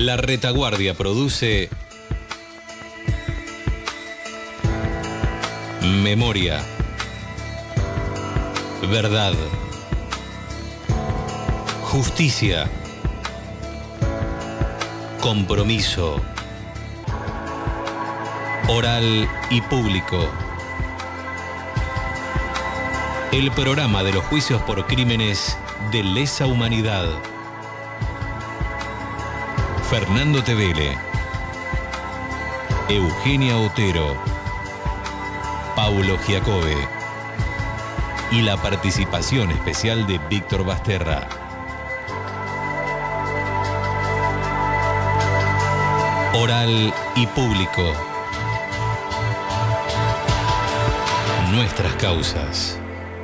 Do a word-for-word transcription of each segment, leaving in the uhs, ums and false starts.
La Retaguardia produce Memoria, Verdad, Justicia, Compromiso, Oral y Público. El programa de los juicios por crímenes de lesa humanidad. Fernando Tevele, Eugenia Otero, Paulo Giacobbe y la participación especial de Víctor Basterra. Oral y Público. Nuestras causas.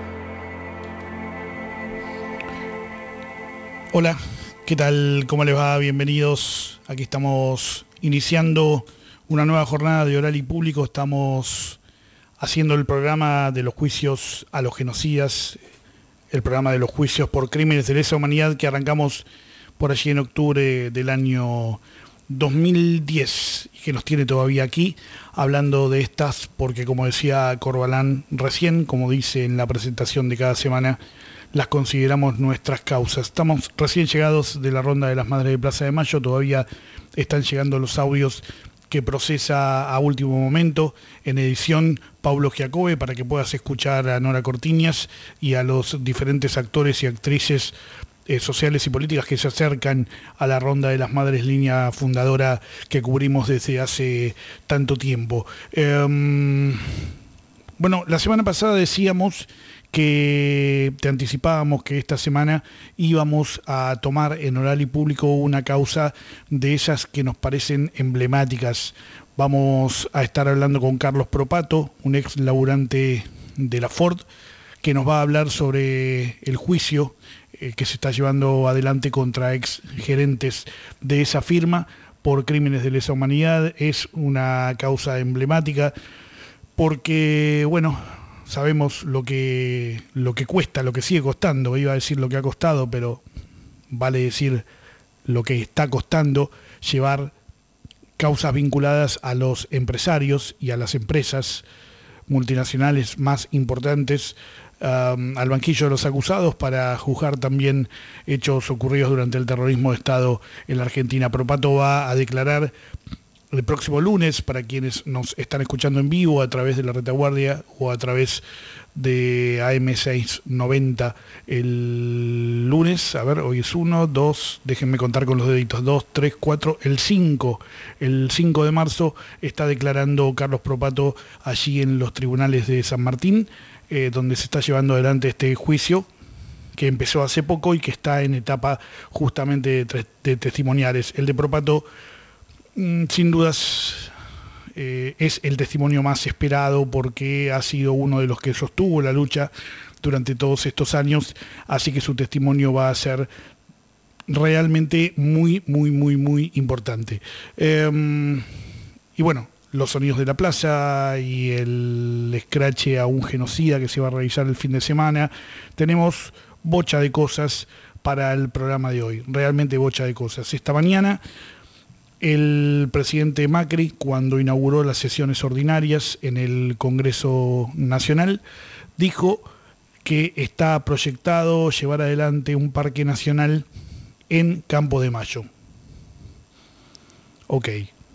Hola, ¿qué tal? ¿Cómo les va? Bienvenidos. Aquí estamos iniciando una nueva jornada de Oral y Público. Estamos haciendo el programa de los juicios a los genocidas, el programa de los juicios por crímenes de lesa humanidad que arrancamos por allí en octubre del año dos mil diez y que nos tiene todavía aquí hablando de estas, porque como decía Corbalán recién, como dice en la presentación de cada semana, las consideramos nuestras causas. Estamos recién llegados de la ronda de las Madres de Plaza de Mayo, todavía están llegando los audios que procesa a último momento en edición Paulo Giacobbe para que puedas escuchar a Nora Cortiñas y a los diferentes actores y actrices eh, sociales y políticas que se acercan a la ronda de las Madres, línea fundadora que cubrimos desde hace tanto tiempo. Eh, bueno, la semana pasada decíamos que te anticipábamos que esta semana íbamos a tomar en Oral y Público una causa de esas que nos parecen emblemáticas. Vamos a estar hablando con Carlos Propato, un ex laburante de la Ford, que nos va a hablar sobre el juicio eh, que se está llevando adelante contra ex gerentes de esa firma por crímenes de lesa humanidad. Es una causa emblemática porque, bueno, sabemos lo que, lo que cuesta, lo que sigue costando. Iba a decir lo que ha costado, pero vale decir lo que está costando llevar causas vinculadas a los empresarios y a las empresas multinacionales más importantes um, al banquillo de los acusados para juzgar también hechos ocurridos durante el terrorismo de Estado en la Argentina. Propato va a declarar el próximo lunes, para quienes nos están escuchando en vivo a través de la Retaguardia o a través de A M seiscientos noventa el lunes. A ver, hoy es uno, dos, déjenme contar con los deditos, dos, tres, cuatro, el cinco. El cinco de marzo está declarando Carlos Propato allí en los tribunales de San Martín, eh, donde se está llevando adelante este juicio que empezó hace poco y que está en etapa justamente de, de testimoniales. El de Propato, sin dudas, eh, es el testimonio más esperado porque ha sido uno de los que sostuvo la lucha durante todos estos años, así que su testimonio va a ser realmente muy, muy, muy, muy importante. Eh, y bueno, los sonidos de la plaza y el escrache a un genocida que se va a realizar el fin de semana. Tenemos bocha de cosas para el programa de hoy, realmente bocha de cosas. Esta mañana el presidente Macri, cuando inauguró las sesiones ordinarias en el Congreso Nacional, dijo que está proyectado llevar adelante un parque nacional en Campo de Mayo. Ok.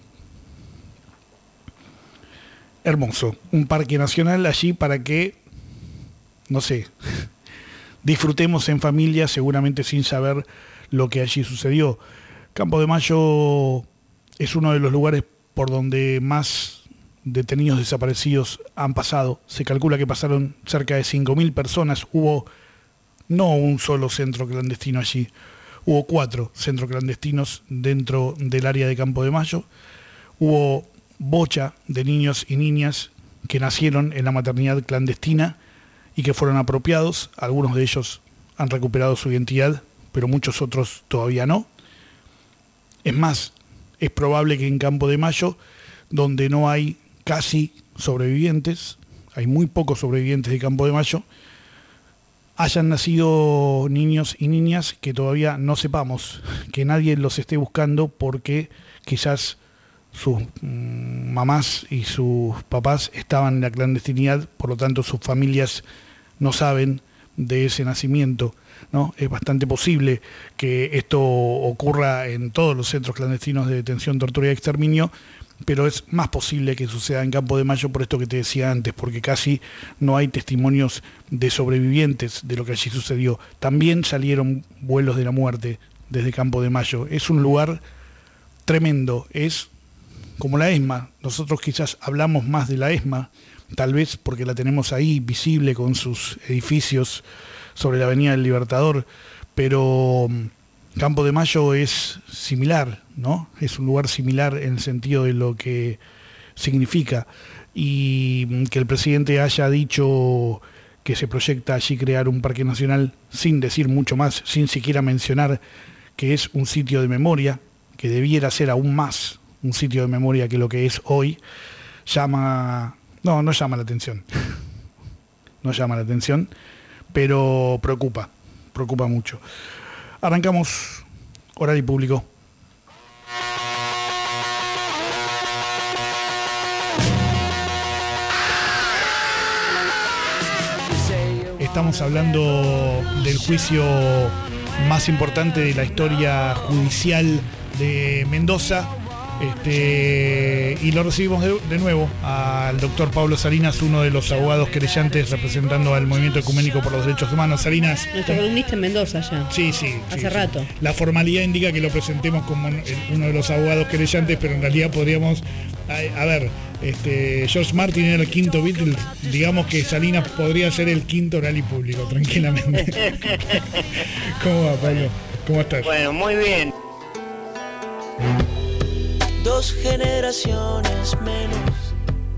Hermoso. Un parque nacional allí para que, no sé, disfrutemos en familia, seguramente sin saber lo que allí sucedió. Campo de Mayo es uno de los lugares por donde más detenidos desaparecidos han pasado. Se calcula que pasaron cerca de cinco mil personas. Hubo no un solo centro clandestino allí, hubo cuatro centros clandestinos dentro del área de Campo de Mayo. Hubo bocha de niños y niñas que nacieron en la maternidad clandestina y que fueron apropiados. Algunos de ellos han recuperado su identidad, pero muchos otros todavía no. Es más, es probable que en Campo de Mayo, donde no hay casi sobrevivientes, hay muy pocos sobrevivientes de Campo de Mayo, hayan nacido niños y niñas que todavía no sepamos, que nadie los esté buscando porque quizás sus mmm, mamás y sus papás estaban en la clandestinidad, por lo tanto sus familias no saben de ese nacimiento, ¿no? Es bastante posible que esto ocurra en todos los centros clandestinos de detención, tortura y exterminio, pero es más posible que suceda en Campo de Mayo por esto que te decía antes, porque casi no hay testimonios de sobrevivientes de lo que allí sucedió. También salieron vuelos de la muerte desde Campo de Mayo. Es un lugar tremendo, es como la ESMA. Nosotros quizás hablamos más de la ESMA, tal vez porque la tenemos ahí visible con sus edificios sobre la Avenida del Libertador, pero Campo de Mayo es similar, ¿no? Es un lugar similar en el sentido de lo que significa, y que el presidente haya dicho que se proyecta allí crear un parque nacional sin decir mucho más, sin siquiera mencionar que es un sitio de memoria, que debiera ser aún más un sitio de memoria que lo que es hoy, llama... No, no llama la atención. No llama la atención, pero preocupa, preocupa mucho. Arrancamos Oral y Público. Estamos hablando del juicio más importante de la historia judicial de Mendoza. Este, y lo recibimos de, de nuevo al doctor Pablo Salinas, uno de los abogados querellantes representando al Movimiento Ecuménico por los Derechos Humanos. Salinas, nuestro columnista en Mendoza ya. Sí, sí. Hace sí, rato. Sí. La formalidad indica que lo presentemos como uno de los abogados querellantes, pero en realidad podríamos... A, a ver, este, George Martin era el quinto Beatles, digamos que Salinas podría ser el quinto Oral y Público, tranquilamente. ¿Cómo va, Pablo? ¿Cómo estás? Bueno, muy bien. Dos generaciones menos,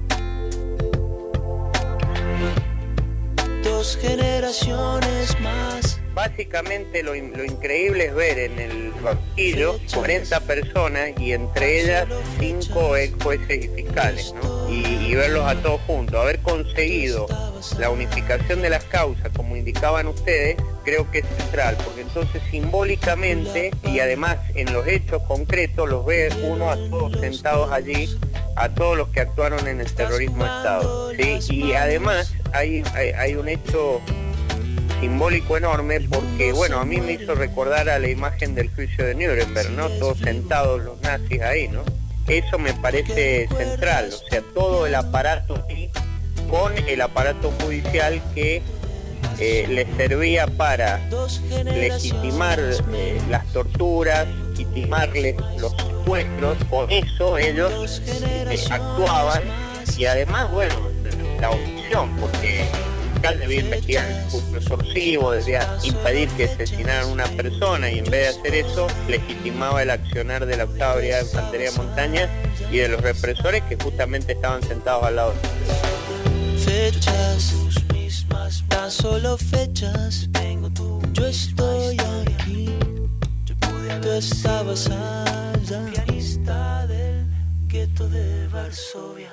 dos generaciones más. Básicamente lo, lo increíble es ver en el banquillo cuarenta personas y entre ellas cinco ex jueces y fiscales, ¿no? Y, y verlos a todos juntos. Haber conseguido la unificación de las causas, como indicaban ustedes, creo que es central, porque entonces simbólicamente y además en los hechos concretos los ve uno a todos sentados allí, a todos los que actuaron en el terrorismo de Estado, ¿sí? Y además hay, hay, hay un hecho simbólico enorme porque, bueno, a mí me hizo recordar a la imagen del juicio de Nuremberg, ¿no? Todos sentados los nazis ahí, ¿no? Eso me parece central, o sea, todo el aparato ahí, con el aparato judicial que eh, les servía para legitimar eh, las torturas, legitimarles los secuestros, por eso ellos eh, actuaban, y además, bueno, la omisión, porque debía investigar el secuestro extorsivo, debía impedir que asesinaran a una persona, y en vez de hacer eso legitimaba el accionar de la octava brigada de infantería de montaña y de los represores que justamente estaban sentados al lado de fechas, mismas, tan solo fechas. Yo estoy aquí, tú estabas allá, pianista del gueto de Varsovia.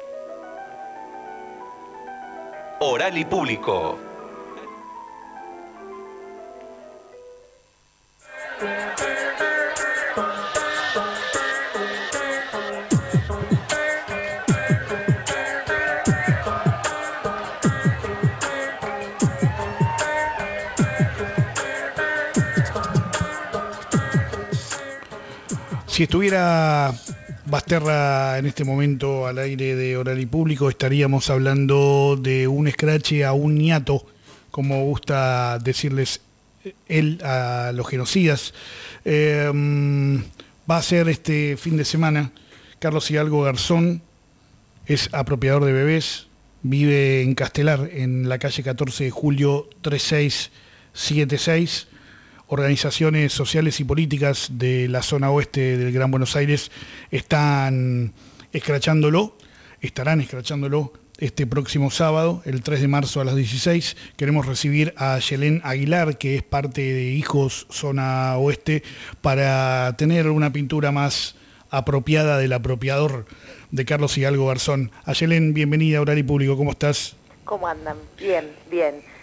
Oral y Público. Si estuviera Basterra en este momento al aire de Oral y Público, estaríamos hablando de un escrache a un niato, como gusta decirles él a los genocidas. Eh, va a ser este fin de semana. Carlos Hidalgo Garzón es apropiador de bebés, vive en Castelar, en la calle catorce de julio treinta y seis setenta y seis. Organizaciones sociales y políticas de la zona oeste del Gran Buenos Aires están escrachándolo, estarán escrachándolo este próximo sábado, el tres de marzo a las dieciséis. Queremos recibir a Yelén Aguilar, que es parte de Hijos Zona Oeste, para tener una pintura más apropiada del apropiador de Carlos Hidalgo Garzón. A Yelén, bienvenida a Oral y Público, ¿cómo estás? ¿Cómo andan? Bien, bien.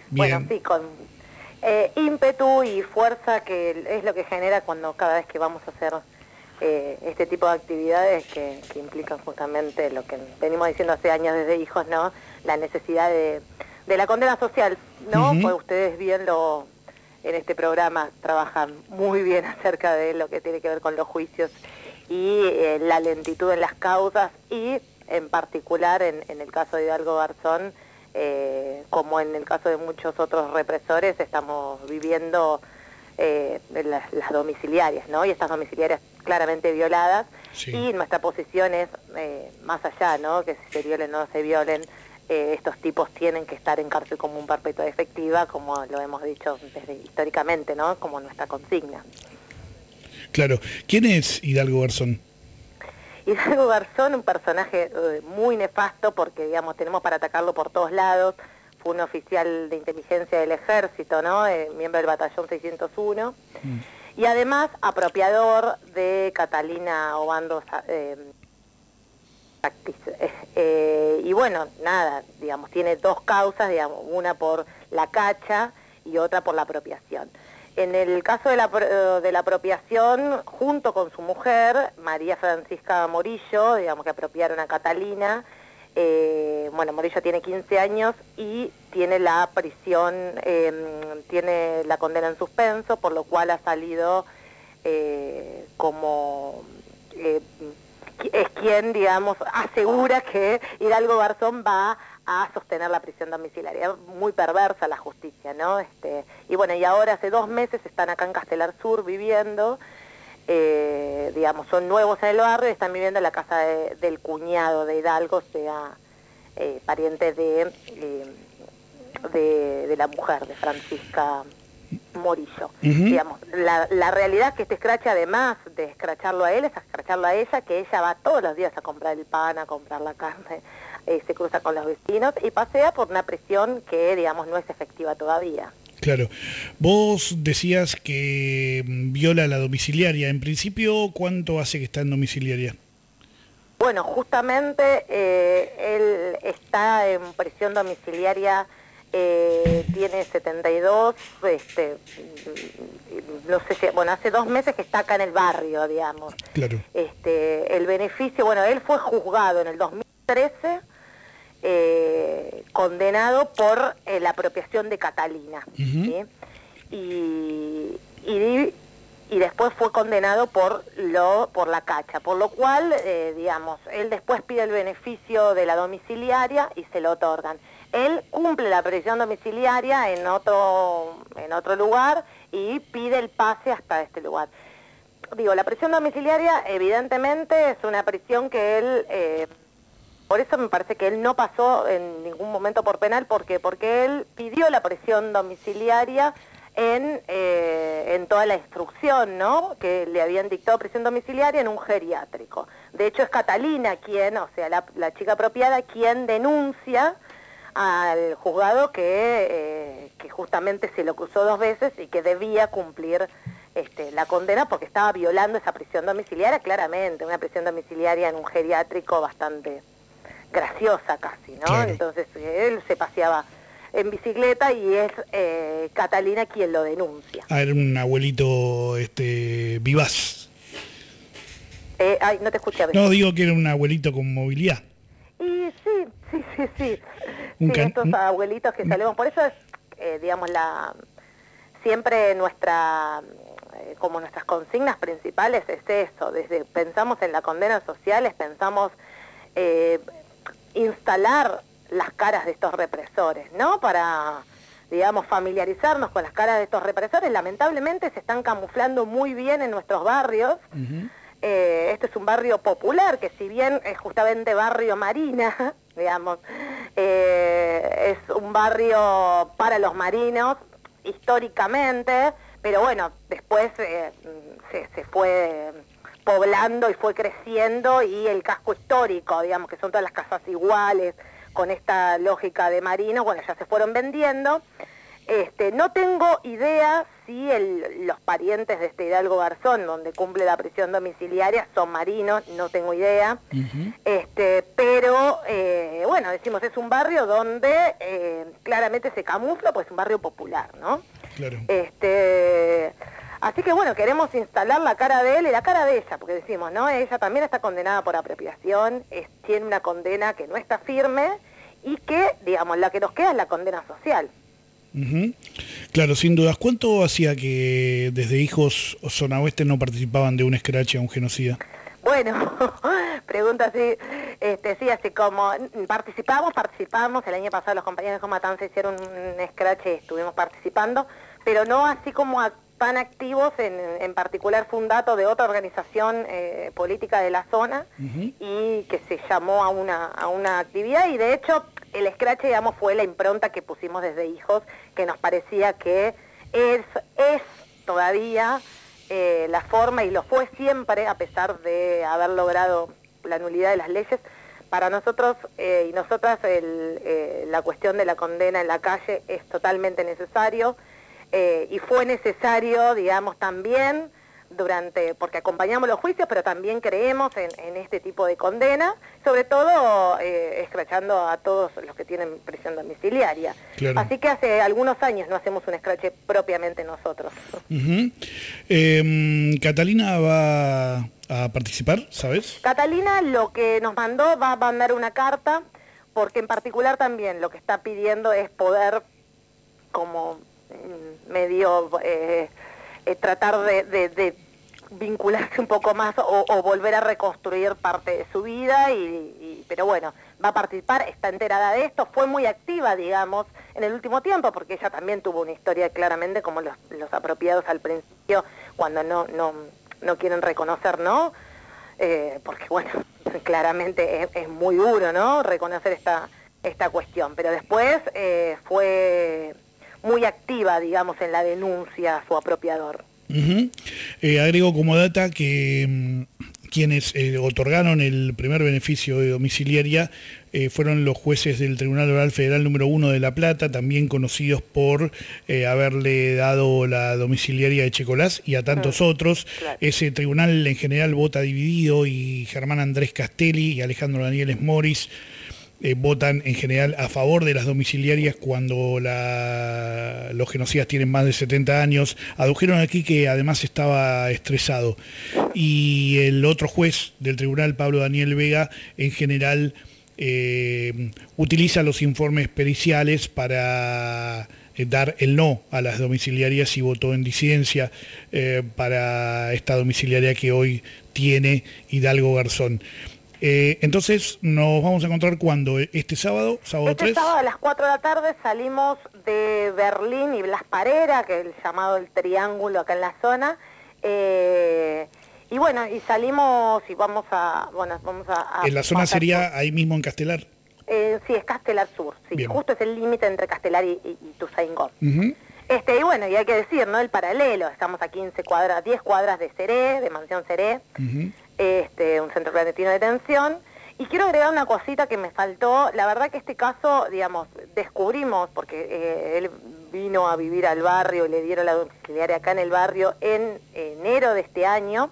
Bueno, sí, con eh, ímpetu y fuerza, que es lo que genera cuando cada vez que vamos a hacer eh, este tipo de actividades que, que implican justamente lo que venimos diciendo hace años desde Hijos, ¿no? La necesidad de, de la condena social, ¿no? Uh-huh. Pues ustedes bien lo, en este programa trabajan muy bien acerca de lo que tiene que ver con los juicios y eh, la lentitud en las causas, y en particular en, en el caso de Hidalgo Garzón, eh, como en el caso de muchos otros represores, estamos viviendo eh, las, las domiciliarias, ¿no? Y estas domiciliarias claramente violadas, sí. Y nuestra posición es eh, más allá, ¿no? Que si se violen o no se violen, eh, estos tipos tienen que estar en cárcel común perpetua efectiva, como lo hemos dicho desde históricamente, ¿no? Como nuestra consigna. Claro. ¿Quién es Hidalgo Garzón? Hidalgo Garzón, un personaje eh, muy nefasto, porque, digamos, tenemos para atacarlo por todos lados. Fue un oficial de inteligencia del ejército, ¿no? Eh, miembro del batallón seiscientos uno. Mm. Y además apropiador de Catalina Obando eh, eh, y bueno, nada, digamos, tiene dos causas, digamos, una por la cacha y otra por la apropiación. En el caso de la, de la apropiación, junto con su mujer, María Francisca Morillo, digamos que apropiaron a Catalina, eh, bueno, Morillo tiene quince años y tiene la prisión, eh, tiene la condena en suspenso, por lo cual ha salido eh, como... Eh, es quien, digamos, asegura que Hidalgo Garzón va a sostener la prisión domiciliaria. Muy perversa la justicia, ¿no? Este, y bueno, y ahora hace dos meses están acá en Castelar Sur viviendo, eh, digamos, son nuevos en el barrio y están viviendo en la casa de, del cuñado de Hidalgo, o sea, eh, pariente de, eh, de, de la mujer, de Francisca Morillo. Uh-huh. Digamos, la, la realidad es que este escrache, además de escracharlo a él, es escracharlo a ella, que ella va todos los días a comprar el pan, a comprar la carne, eh, se cruza con los vecinos y pasea por una prisión que, digamos, no es efectiva todavía. Claro. Vos decías que viola la domiciliaria. En principio, ¿cuánto hace que está en domiciliaria? Bueno, justamente eh, él está en prisión domiciliaria. Eh, tiene setenta y dos, este, no sé si, bueno, hace dos meses que está acá en el barrio, digamos. Claro. Este, el beneficio, bueno, él fue juzgado en el dos mil trece, eh, condenado por eh, la apropiación de Catalina, uh-huh. ¿Sí? y, y, y después fue condenado por lo por la cacha, por lo cual, eh, digamos, él después pide el beneficio de la domiciliaria y se lo otorgan. Él cumple la prisión domiciliaria en otro, en otro lugar y pide el pase hasta este lugar. Digo, la prisión domiciliaria evidentemente es una prisión que él, eh, por eso me parece que él no pasó en ningún momento por penal, porque porque él pidió la prisión domiciliaria en, eh, en toda la instrucción, ¿no? Que le habían dictado prisión domiciliaria en un geriátrico. De hecho es Catalina quien, o sea, la, la chica apropiada, quien denuncia al juzgado que, eh, que justamente se lo cruzó dos veces y que debía cumplir este, la condena porque estaba violando esa prisión domiciliaria, claramente, una prisión domiciliaria en un geriátrico bastante graciosa casi, ¿no? Claro. Entonces él se paseaba en bicicleta y es eh, Catalina quien lo denuncia. Ah, era un abuelito este, vivaz. Eh, ay, no te escuché. No, digo que era un abuelito con movilidad. Y sí, sí, sí, sí. Sí, can... estos abuelitos que salimos, por eso es, eh, digamos, la siempre nuestra, eh, como nuestras consignas principales es eso, desde pensamos en la condena social, pensamos eh, instalar las caras de estos represores, ¿no? Para, digamos, familiarizarnos con las caras de estos represores. Lamentablemente se están camuflando muy bien en nuestros barrios. Uh-huh. Eh, este es un barrio popular, que si bien es justamente barrio Marina, digamos, eh, es un barrio para los marinos, históricamente, pero bueno, después eh, se, se fue poblando y fue creciendo, y el casco histórico, digamos, que son todas las casas iguales, con esta lógica de marinos, bueno, ya se fueron vendiendo. Este, no tengo idea si el, los parientes de este Hidalgo Garzón, donde cumple la prisión domiciliaria, son marinos, no tengo idea. Uh-huh. Este, pero, eh, bueno, decimos, es un barrio donde eh, claramente se camufla, pues es un barrio popular, ¿no? Claro. Este, así que, bueno, queremos instalar la cara de él y la cara de ella, porque decimos, ¿no? Ella también está condenada por apropiación, es, tiene una condena que no está firme y que, digamos, la que nos queda es la condena social. Uh-huh. Claro, sin dudas. ¿Cuánto hacía que desde Hijos Zona Oeste no participaban de un escrache a un genocida? Bueno, pregunta así, este, sí, así como participamos, participamos, el año pasado los compañeros de Matanza hicieron un escrache y estuvimos participando, pero no así como a, tan activos, en, en particular fue un dato de otra organización eh, política de la zona, uh-huh. y que se llamó a una, a una actividad, y de hecho el escrache, digamos, fue la impronta que pusimos desde Hijos, que nos parecía que es, es todavía eh, la forma, y lo fue siempre, a pesar de haber logrado la nulidad de las leyes. Para nosotros eh, y nosotras el, eh, la cuestión de la condena en la calle es totalmente necesario, eh, y fue necesario, digamos, también durante, porque acompañamos los juicios, pero también creemos en, en este tipo de condena, sobre todo eh, escrachando a todos los que tienen prisión domiciliaria. Claro. Así que hace algunos años no hacemos un escrache propiamente nosotros. Uh-huh. eh, ¿Catalina va a participar, sabes? Catalina lo que nos mandó, va a mandar una carta, porque en particular también lo que está pidiendo es poder, como medio... Eh, Eh, tratar de, de, de vincularse un poco más o, o volver a reconstruir parte de su vida, y, y, pero bueno, va a participar, está enterada de esto, fue muy activa, digamos, en el último tiempo, porque ella también tuvo una historia claramente como los, los apropiados al principio, cuando no, no, no quieren reconocer, ¿no? Eh, porque bueno, claramente es, es muy duro, ¿no? Reconocer esta, esta cuestión, pero después eh, fue... muy activa, digamos, en la denuncia a su apropiador. Uh-huh. Eh, agrego como data que um, quienes eh, otorgaron el primer beneficio de domiciliaria eh, fueron los jueces del Tribunal Oral Federal número uno de La Plata, también conocidos por eh, haberle dado la domiciliaria de Checolás y a tantos uh-huh. otros. Claro. Ese tribunal en general vota dividido, y Germán Andrés Castelli y Alejandro Danieles Moris Eh, votan en general a favor de las domiciliarias cuando la, los genocidas tienen más de setenta años. Adujeron aquí que además estaba estresado. Y el otro juez del tribunal, Pablo Daniel Vega, en general eh, utiliza los informes periciales para eh, dar el no a las domiciliarias, y votó en disidencia eh, para esta domiciliaria que hoy tiene Hidalgo Garzón. Eh, entonces, nos vamos a encontrar cuando este sábado, sábado este tres. Este sábado a las cuatro de la tarde salimos de Berlín y Blas Parera, que es el llamado el Triángulo acá en la zona, eh, y bueno, y salimos y vamos a... bueno vamos a, a ¿En la zona sería sur. Ahí mismo en Castelar? Eh, sí, es Castelar Sur, sí. Bien. Justo es el límite entre Castelar y, y, y Ituzaingó. Uh-huh. Este, y bueno, y hay que decir, ¿no? El paralelo, estamos a quince cuadras, diez cuadras de Seré, de Mansión Seré, uh-huh. este, un centro clandestino de detención. Y quiero agregar una cosita que me faltó. La verdad que este caso, digamos, descubrimos, porque eh, él vino a vivir al barrio, le dieron la domiciliaria acá en el barrio en enero de este año.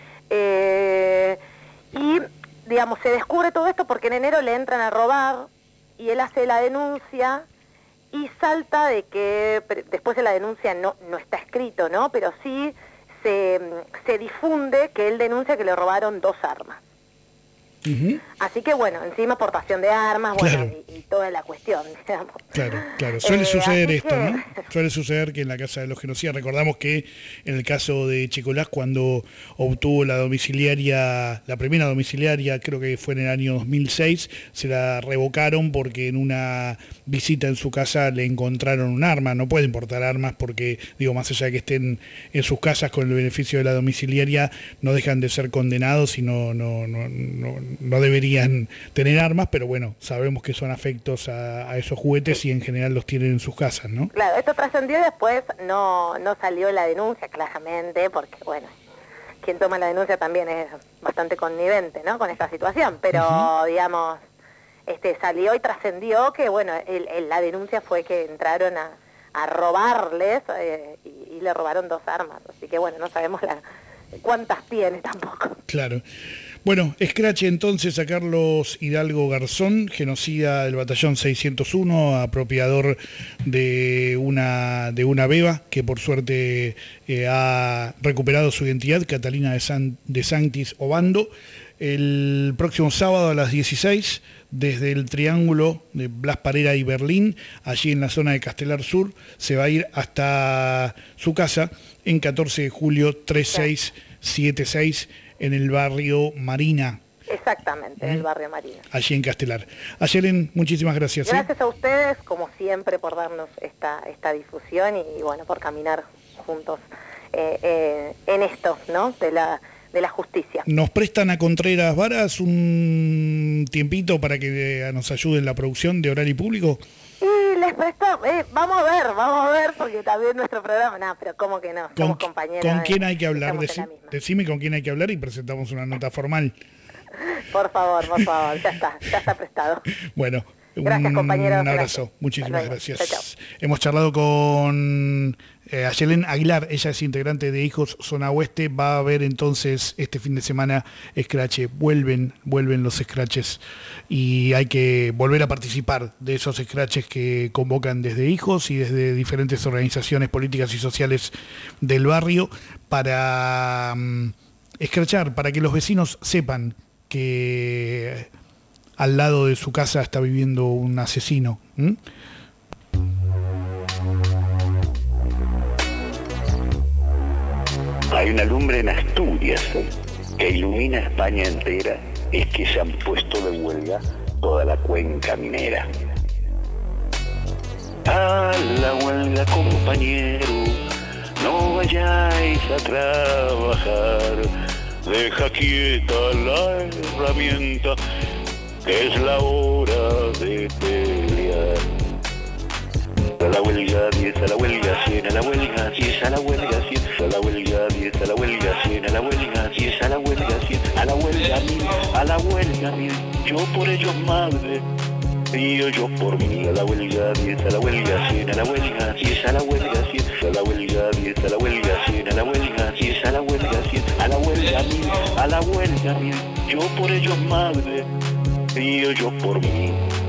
Eh, y, digamos, se descubre todo esto porque en enero le entran a robar y él hace la denuncia. Y salta de que, después de la denuncia no, no está escrito, ¿no? Pero sí se, se difunde que él denuncia que le robaron dos armas. Uh-huh. Así que bueno, encima portación de armas, bueno, claro. y, y toda la cuestión, digamos. Claro, claro, suele eh, suceder esto, que... ¿no? Suele suceder que en la casa de los genocidas, recordamos que en el caso de Checolás, cuando obtuvo la domiciliaria, la primera domiciliaria, creo que fue en el año dos mil seis, se la revocaron porque en una visita en su casa le encontraron un arma. No pueden portar armas porque, digo, más allá de que estén en sus casas con el beneficio de la domiciliaria, no dejan de ser condenados y no, no, no, no no deberían tener armas, pero bueno, sabemos que son afectos a, a esos juguetes, sí. Y en general los tienen en sus casas, ¿no? Claro, esto trascendió y después no, no salió la denuncia, claramente, porque bueno, quien toma la denuncia también es bastante connivente, ¿no? Con esta situación, pero uh-huh. digamos, este salió y trascendió que bueno, el, el, la denuncia fue que entraron a, a robarles eh, y, y le robaron dos armas. Así que bueno, no sabemos la, cuántas tiene tampoco. Claro. Bueno, escrache entonces a Carlos Hidalgo Garzón, genocida del batallón seiscientos uno, apropiador de una, de una beba que por suerte eh, ha recuperado su identidad, Catalina de, San, de Sanctis Obando. El próximo sábado a las dieciséis, desde el Triángulo de Blas Parera y Berlín, allí en la zona de Castelar Sur, se va a ir hasta su casa en catorce de julio tres seis siete seis, en el barrio Marina. Exactamente, ¿Mm? en el barrio Marina. Allí en Castelar. Ayelen, muchísimas gracias. Gracias ¿eh? a ustedes, como siempre, por darnos esta, esta difusión y, y bueno, por caminar juntos eh, eh, en esto, ¿no? De la, de la justicia. ¿Nos prestan a Contreras Varas un tiempito para que eh, nos ayude en la producción de Oral y Público? Y les presto, eh, vamos a ver, vamos a ver, porque también nuestro programa, no, pero ¿cómo que no? Somos ¿Con, compañeros. ¿con de, quién hay que hablar? estamos en Deci, la misma. decime con quién hay que hablar y presentamos una nota formal. Por favor, por favor, ya está, ya está prestado. Bueno, gracias, un, compañeros, un abrazo, gracias. muchísimas Hasta luego. gracias. Chao, chao. Hemos charlado con eh, Ayelen Aguilar, ella es integrante de Hijos Zona Oeste. Va a haber entonces este fin de semana escrache, vuelven, vuelven los escraches y hay que volver a participar de esos escraches que convocan desde Hijos y desde diferentes organizaciones políticas y sociales del barrio para um, escrachar, para que los vecinos sepan que al lado de su casa está viviendo un asesino. ¿Mm? Hay una lumbre en Asturias que ilumina España entera, es que se han puesto de huelga toda la cuenca minera. A la huelga, compañero, no vayáis a trabajar, deja quieta la herramienta, que es la hora de pelear. A la huelga diez, a la huelga cien, a la huelga diez, a la huelga cien, a la huelga diez, a la huelga cien, a la huelga diez, a la huelga cien, a la huelga mil, a la huelga mil, yo por ellos madre, y yo por mí. A la huelga diez, a la huelga cien, a la huelga diez, a la huelga cien, a la huelga diez, a la huelga cien, a la huelga diez, a la huelga cien, a la huelga mil, a la huelga mil, yo por ellos madre, y yo por mí.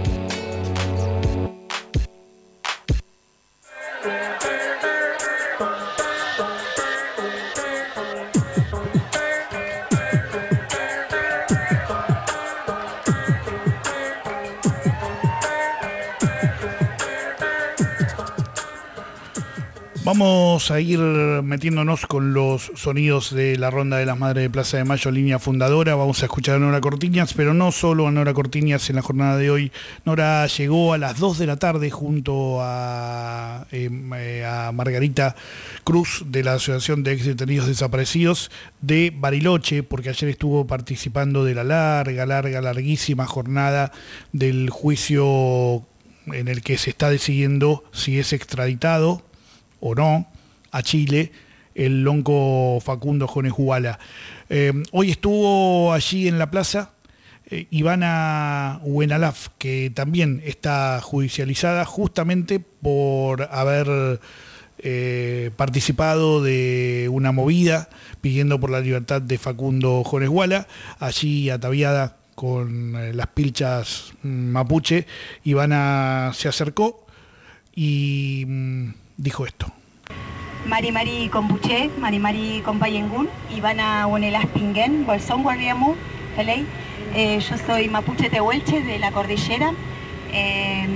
Vamos a ir metiéndonos con los sonidos de la ronda de las Madres de Plaza de Mayo, línea fundadora. Vamos a escuchar a Nora Cortiñas, pero no solo a Nora Cortiñas en la jornada de hoy. Nora llegó a las dos de la tarde junto a, eh, a Margarita Cruz de la Asociación de Ex Detenidos Desaparecidos de Bariloche, porque ayer estuvo participando de la larga, larga, larguísima jornada del juicio en el que se está decidiendo si es extraditado o no a Chile el lonco Facundo Jones Huala. Eh, hoy estuvo allí en la plaza eh, Ivana Huenalaf, que también está judicializada justamente por haber eh, participado de una movida pidiendo por la libertad de Facundo Jones Huala, allí ataviada con eh, las pilchas mm, mapuche. Ivana se acercó y mm, dijo esto. Mari Mari Kombuche, Mari Mari Compayengun, Ivana Huenelas Pinguen, Bolsón Guardiamu, Heley. Eh, yo soy mapuche tehuelche de la cordillera. Eh,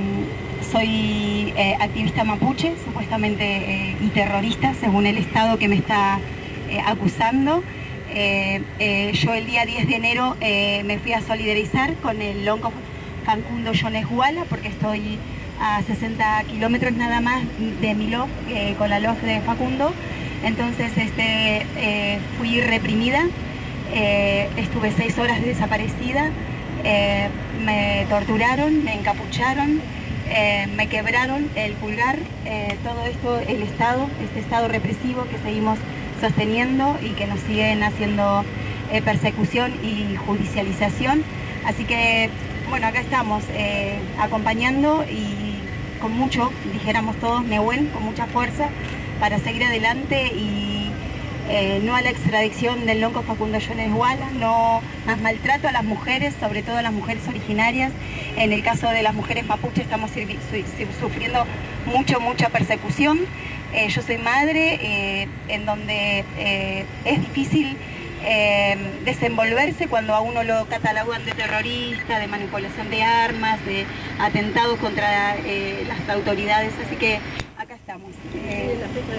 soy eh, activista mapuche, supuestamente eh, y terrorista, según el Estado que me está eh, acusando. Eh, eh, yo el día diez de enero eh, me fui a solidarizar con el lonco Facundo Jones Huala, porque estoy a sesenta kilómetros nada más de mi log, eh, con la log de Facundo. Entonces este, eh, fui reprimida, eh, estuve seis horas desaparecida, eh, me torturaron, me encapucharon, eh, me quebraron el pulgar, eh, todo esto, el Estado, este Estado represivo que seguimos sosteniendo y que nos siguen haciendo eh, persecución y judicialización. Así que, bueno, acá estamos eh, acompañando y con mucho, dijéramos todos, Nehuen, con mucha fuerza, para seguir adelante y eh, no a la extradición del lonco Facundo Jones Guala, no más maltrato a las mujeres, sobre todo a las mujeres originarias. En el caso de las mujeres mapuche estamos sufriendo mucho, mucha persecución. Eh, yo soy madre, eh, en donde eh, es difícil eh, desenvolverse cuando a uno lo catalogan de terrorista, de manipulación de armas, de atentados contra eh, las autoridades, así que acá estamos. Eh,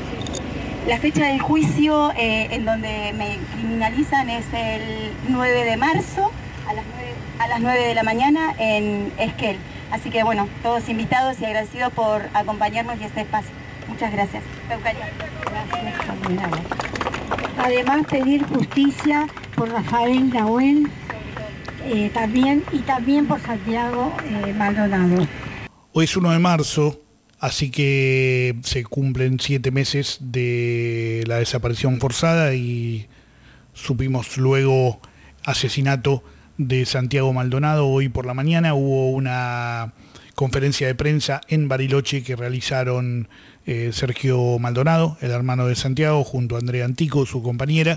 la fecha del juicio eh, en donde me criminalizan es el nueve de marzo a las nueve, a las nueve de la mañana en Esquel. Así que bueno, todos invitados y agradecidos por acompañarnos en este espacio. Muchas gracias. Eucaria. Gracias. Además, pedir justicia por Rafael Nehuen eh, también, y también por Santiago eh, Maldonado. Hoy es uno de marzo, así que se cumplen siete meses de la desaparición forzada y supimos luego asesinato de Santiago Maldonado. Hoy por la mañana hubo una conferencia de prensa en Bariloche que realizaron eh, Sergio Maldonado, el hermano de Santiago, junto a Andrea Antico, su compañera,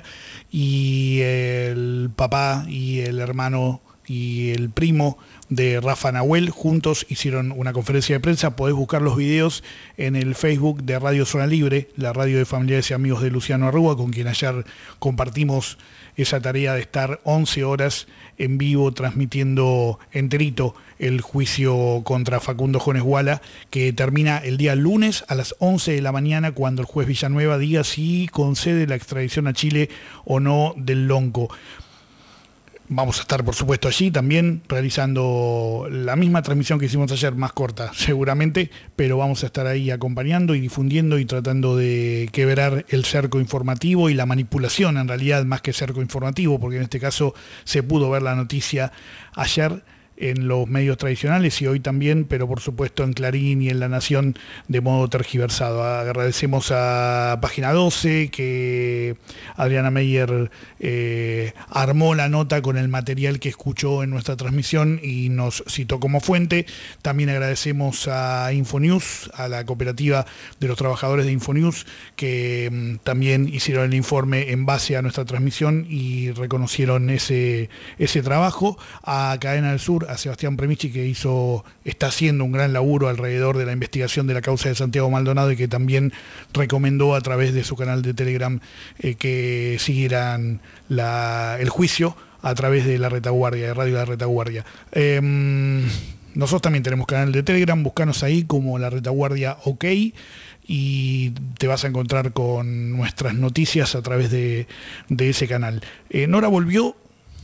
y el papá y el hermano y el primo de Rafa Nahuel, juntos hicieron una conferencia de prensa. Podés buscar los videos en el Facebook de Radio Zona Libre, la radio de familiares y amigos de Luciano Arrua, con quien ayer compartimos esa tarea de estar once horas en vivo transmitiendo enterito el juicio contra Facundo Jones Guala, que termina el día lunes a las once de la mañana, cuando el juez Villanueva diga si concede la extradición a Chile o no del lonco. Vamos a estar, por supuesto, allí también realizando la misma transmisión que hicimos ayer, más corta seguramente, pero vamos a estar ahí acompañando y difundiendo y tratando de quebrar el cerco informativo y la manipulación, en realidad, más que cerco informativo, porque en este caso se pudo ver la noticia ayer en los medios tradicionales y hoy también, pero por supuesto en Clarín y en La Nación de modo tergiversado. Agradecemos a Página doce que Adriana Meyer eh, armó la nota con el material que escuchó en nuestra transmisión y nos citó como fuente. También agradecemos a Infonews, a la cooperativa de los trabajadores de Infonews, que mm, también hicieron el informe en base a nuestra transmisión y reconocieron ese, ese trabajo. A Cadena del Sur, a Sebastián Premichi, que hizo, está haciendo un gran laburo alrededor de la investigación de la causa de Santiago Maldonado y que también recomendó a través de su canal de Telegram eh, que siguieran la, el juicio a través de La Retaguardia, de Radio La Retaguardia. Eh, nosotros también tenemos canal de Telegram, búscanos ahí como La Retaguardia OK y te vas a encontrar con nuestras noticias a través de, de ese canal. Eh, Nora volvió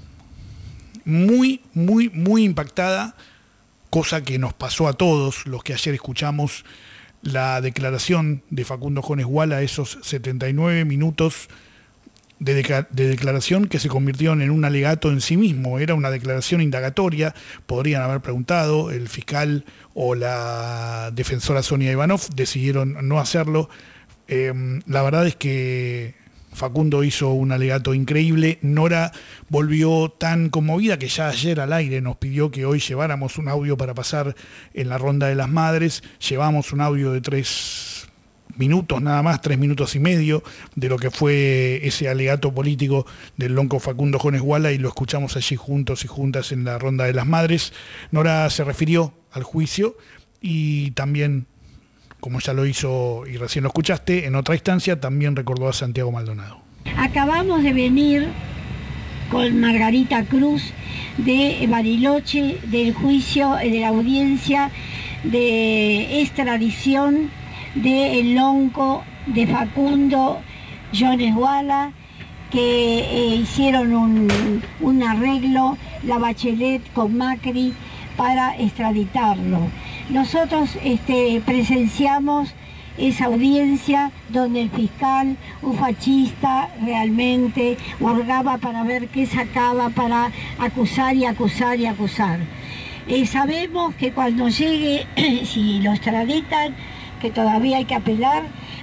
muy, muy, muy impactada, cosa que nos pasó a todos los que ayer escuchamos la declaración de Facundo Jones Guala, esos setenta y nueve minutos de, de, de declaración que se convirtieron en un alegato en sí mismo. Era una declaración indagatoria, podrían haber preguntado, el fiscal o la defensora Sonia Ivanov decidieron no hacerlo. Eh, la verdad es que Facundo hizo un alegato increíble. Nora volvió tan conmovida que ya ayer al aire nos pidió que hoy lleváramos un audio para pasar en la ronda de las madres. Llevamos un audio de tres minutos nada más, tres minutos y medio, de lo que fue ese alegato político del lonco Facundo Jones Guala, y lo escuchamos allí juntos y juntas en la ronda de las madres. Nora se refirió al juicio y también, como ya lo hizo y recién lo escuchaste, en otra instancia también recordó a Santiago Maldonado. Acabamos de venir con Margarita Cruz de Bariloche, del juicio, de la audiencia de extradición del lonco de Facundo Jones Guala, que eh, hicieron un, un arreglo, la Bachelet con Macri, para extraditarlo. Nosotros este, presenciamos esa audiencia donde el fiscal, un fascista, realmente hurgaba para ver qué sacaba para acusar y acusar y acusar. Eh, sabemos que cuando llegue, si lo extraditan, que todavía hay que apelar,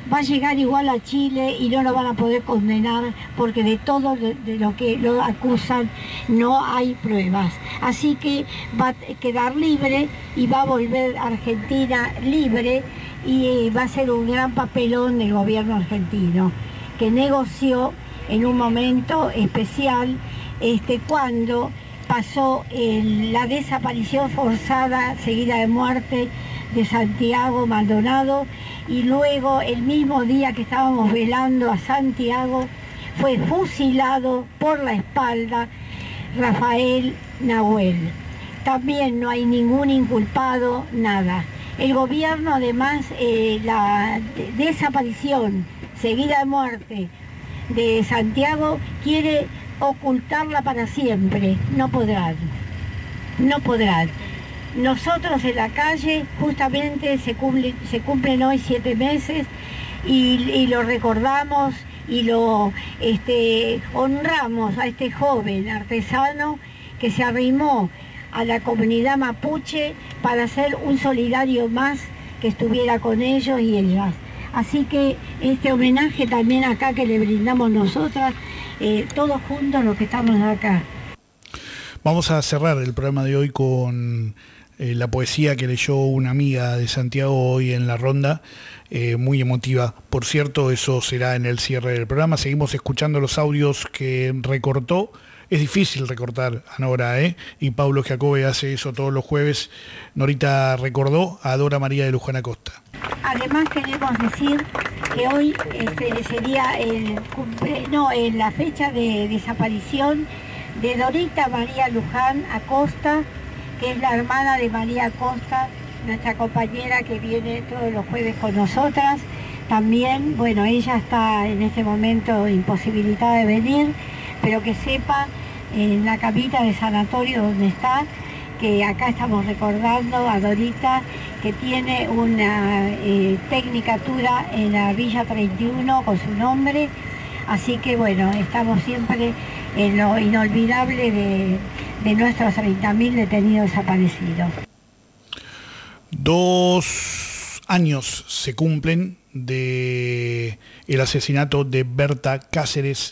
va a llegar igual a Chile y no lo van a poder condenar porque de todo de lo que lo acusan no hay pruebas. Así que va a quedar libre y va a volver a Argentina libre y va a ser un gran papelón del gobierno argentino, que negoció en un momento especial este, cuando pasó el, la desaparición forzada seguida de muerte de Santiago Maldonado, y luego el mismo día que estábamos velando a Santiago fue fusilado por la espalda Rafael Nahuel. También no hay ningún inculpado, nada. El gobierno además, eh, la desaparición seguida de muerte de Santiago quiere ocultarla para siempre. No podrán, no podrán. Nosotros en la calle justamente se, cumple, se cumplen hoy siete meses y, y lo recordamos y lo este, honramos a este joven artesano que se arrimó a la comunidad mapuche para ser un solidario más que estuviera con ellos y ellas. Así que este homenaje también acá que le brindamos nosotras, eh, todos juntos los que estamos acá. Vamos a cerrar el programa de hoy con eh, la poesía que leyó una amiga de Santiago hoy en la ronda, eh, muy emotiva. Por cierto, eso será en el cierre del programa. Seguimos escuchando los audios que recortó. Es difícil recortar a Nora, ¿eh? Y Pablo Giacobbe hace eso todos los jueves. Norita recordó a Dora María de Luján Acosta. Además queremos decir que hoy este, sería el cumple, no, en la fecha de desaparición de Dorita María Luján Acosta, que es la hermana de María Acosta, nuestra compañera que viene todos los jueves con nosotras. También, bueno, ella está en este momento imposibilitada de venir, pero que sepa en la camita de sanatorio donde está, que acá estamos recordando a Dorita, que tiene una eh, tecnicatura en la Villa treinta y uno con su nombre. Así que bueno, estamos siempre en lo inolvidable de, de nuestros treinta mil detenidos desaparecidos. Dos años se cumplen de el asesinato de Berta Cáceres,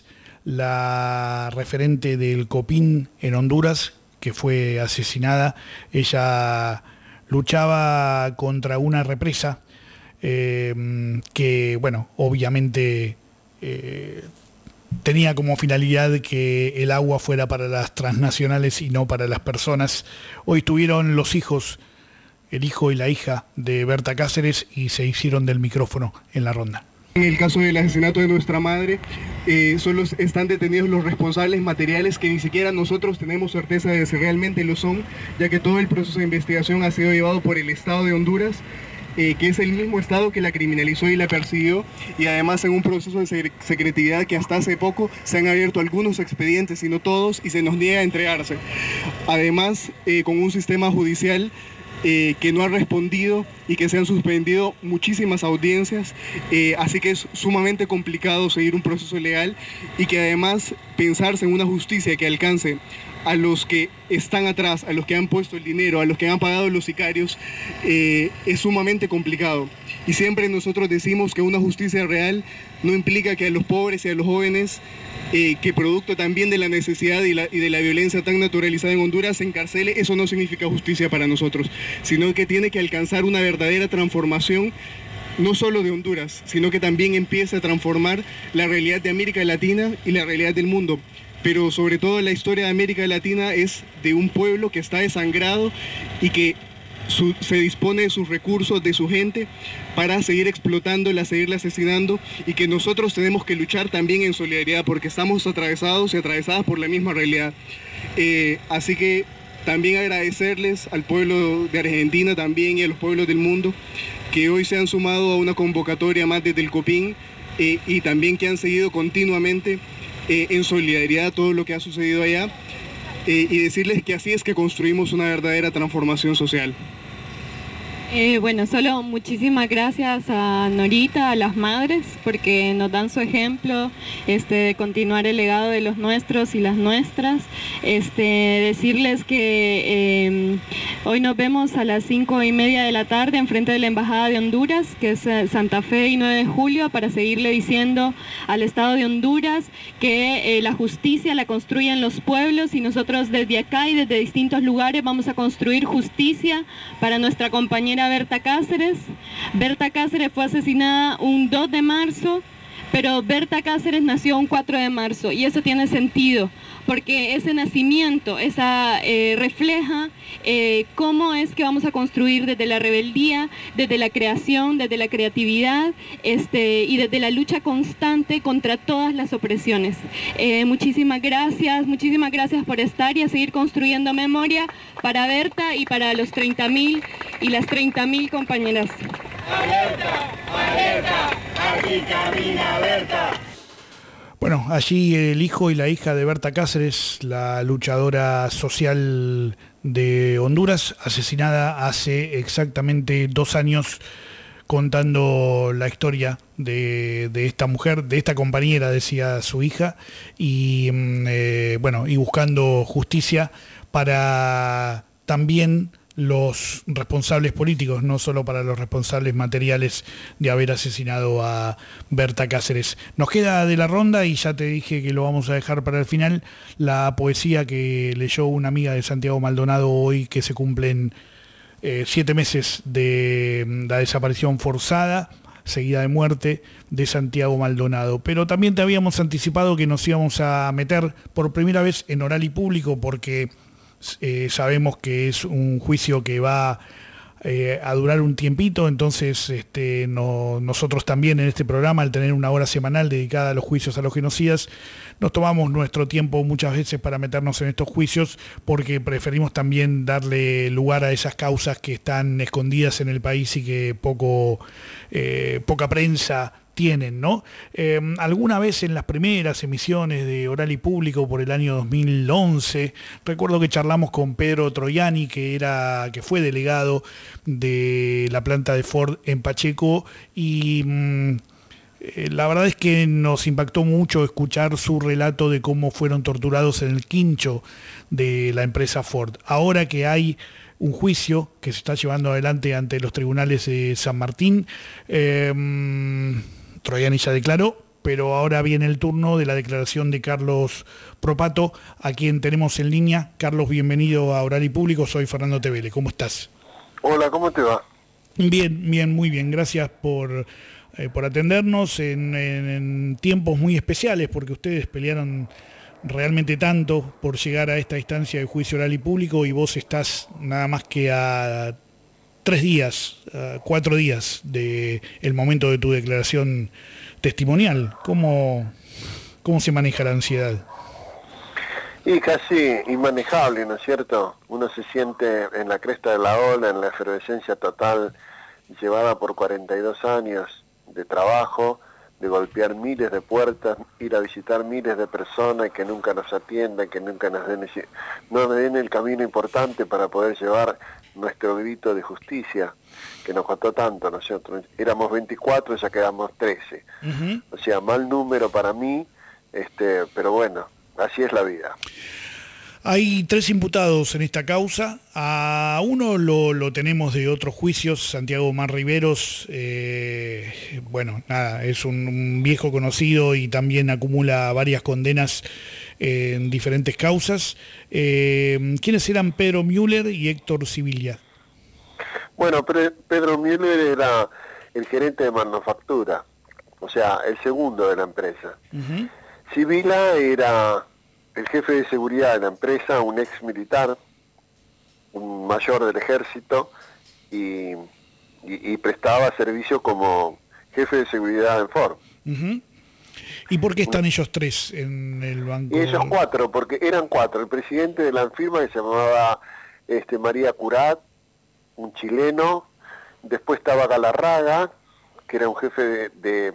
la referente del Copín en Honduras, que fue asesinada. Ella luchaba contra una represa eh, que, bueno, obviamente eh, tenía como finalidad que el agua fuera para las transnacionales y no para las personas. Hoy estuvieron los hijos, el hijo y la hija de Berta Cáceres, y se hicieron del micrófono en la ronda. En el caso del asesinato de nuestra madre, eh, solo están detenidos los responsables materiales, que ni siquiera nosotros tenemos certeza de si realmente lo son, ya que todo el proceso de investigación ha sido llevado por el Estado de Honduras, eh, que es el mismo Estado que la criminalizó y la persiguió, y además en un proceso de secretividad que hasta hace poco se han abierto algunos expedientes, y no todos, y se nos niega a entregarse. Además, eh, con un sistema judicial Eh, que no ha respondido y que se han suspendido muchísimas audiencias, eh, así que es sumamente complicado seguir un proceso legal, y que además pensarse en una justicia que alcance a los que están atrás, a los que han puesto el dinero, a los que han pagado los sicarios, eh, es sumamente complicado. Y siempre nosotros decimos que una justicia real no implica que a los pobres y a los jóvenes, eh, que producto también de la necesidad y, la, y de la violencia tan naturalizada en Honduras, se encarcele. Eso no significa justicia para nosotros, sino que tiene que alcanzar una verdadera transformación, no solo de Honduras, sino que también empiece a transformar la realidad de América Latina y la realidad del mundo. Pero sobre todo la historia de América Latina es de un pueblo que está desangrado y que su, se dispone de sus recursos, de su gente, para seguir explotándola, seguirla asesinando, y que nosotros tenemos que luchar también en solidaridad, porque estamos atravesados y atravesadas por la misma realidad. Eh, así que también agradecerles al pueblo de Argentina también y a los pueblos del mundo que hoy se han sumado a una convocatoria más desde el Copín, eh, y también que han seguido continuamente Eh, en solidaridad todo lo que ha sucedido allá, eh, y decirles que así es que construimos una verdadera transformación social. Eh, bueno, solo muchísimas gracias a Norita, a las madres, porque nos dan su ejemplo este, de continuar el legado de los nuestros y las nuestras. Este, decirles que eh, hoy nos vemos a las cinco y media de la tarde en frente de la Embajada de Honduras, que es eh, Santa Fe y nueve de julio, para seguirle diciendo al Estado de Honduras que eh, la justicia la construyen los pueblos, y nosotros desde acá y desde distintos lugares vamos a construir justicia para nuestra compañera Berta Cáceres. Berta Cáceres fue asesinada un dos de marzo, pero Berta Cáceres nació un cuatro de marzo, y eso tiene sentido, porque ese nacimiento esa, eh, refleja eh, cómo es que vamos a construir desde la rebeldía, desde la creación, desde la creatividad este, y desde la lucha constante contra todas las opresiones. Eh, muchísimas gracias, muchísimas gracias por estar y a seguir construyendo memoria para Berta y para los treinta mil y las treinta mil compañeras. ¡Alerta! ¡Alerta! ¡Aquí camina Berta! Bueno, allí el hijo y la hija de Berta Cáceres, la luchadora social de Honduras, asesinada hace exactamente dos años, contando la historia de, de esta mujer, de esta compañera, decía su hija, y eh, bueno, y buscando justicia para también los responsables políticos, no solo para los responsables materiales de haber asesinado a Berta Cáceres. Nos queda de la ronda, y ya te dije que lo vamos a dejar para el final, la poesía que leyó una amiga de Santiago Maldonado hoy, que se cumplen eh, siete meses de la desaparición forzada, seguida de muerte, de Santiago Maldonado. Pero también te habíamos anticipado que nos íbamos a meter por primera vez en oral y público, porque Eh, sabemos que es un juicio que va eh, a durar un tiempito, entonces este, no, nosotros también en este programa, al tener una hora semanal dedicada a los juicios a los genocidas, nos tomamos nuestro tiempo muchas veces para meternos en estos juicios, porque preferimos también darle lugar a esas causas que están escondidas en el país y que poco, eh, poca prensa tienen, ¿no? Eh, alguna vez en las primeras emisiones de Oral y Público por el año dos mil once, recuerdo que charlamos con Pedro Troiani, que era, que fue delegado de la planta de Ford en Pacheco, y mmm, eh, la verdad es que nos impactó mucho escuchar su relato de cómo fueron torturados en el quincho de la empresa Ford. Ahora que hay un juicio que se está llevando adelante ante los tribunales de San Martín, eh, Troiani ya declaró, pero ahora viene el turno de la declaración de Carlos Propato, a quien tenemos en línea. Carlos, bienvenido a Oral y Público, soy Fernando Tevele, ¿cómo estás? Hola, ¿cómo te va? Bien, bien, muy bien, gracias por, eh, por atendernos en, en, en tiempos muy especiales, porque ustedes pelearon realmente tanto por llegar a esta instancia de juicio oral y público, y vos estás nada más que a tres días, uh, cuatro días de el momento de tu declaración testimonial. ¿Cómo, cómo se maneja la ansiedad? Y casi inmanejable, ¿no es cierto? Uno se siente en la cresta de la ola, en la efervescencia total, llevada por cuarenta y dos años de trabajo, de golpear miles de puertas, ir a visitar miles de personas que nunca nos atiendan, que nunca nos den, ese, no nos den el camino importante para poder llevar nuestro grito de justicia, que nos costó tanto. Nosotros éramos veinticuatro, ya quedamos trece. Uh-huh. O sea, mal número para mí, este, pero bueno, así es la vida. Hay tres imputados en esta causa. A uno lo, lo tenemos de otros juicios, Santiago Omar Riveros. Eh, bueno, nada, es un, un viejo conocido y también acumula varias condenas eh, en diferentes causas. Eh, ¿Quiénes eran Pedro Müller y Héctor Sibilla? Bueno, Pedro Müller era el gerente de manufactura, o sea, el segundo de la empresa. Uh-huh. Sibilla era el jefe de seguridad de la empresa, un ex militar, un mayor del ejército, y, y, y prestaba servicio como jefe de seguridad en Ford. Uh-huh. ¿Y por qué están ellos tres en el banco? Y ellos cuatro, porque eran cuatro. El presidente de la firma, que se llamaba este, María Curat, un chileno. Después estaba Galarraga, que era un jefe de, de,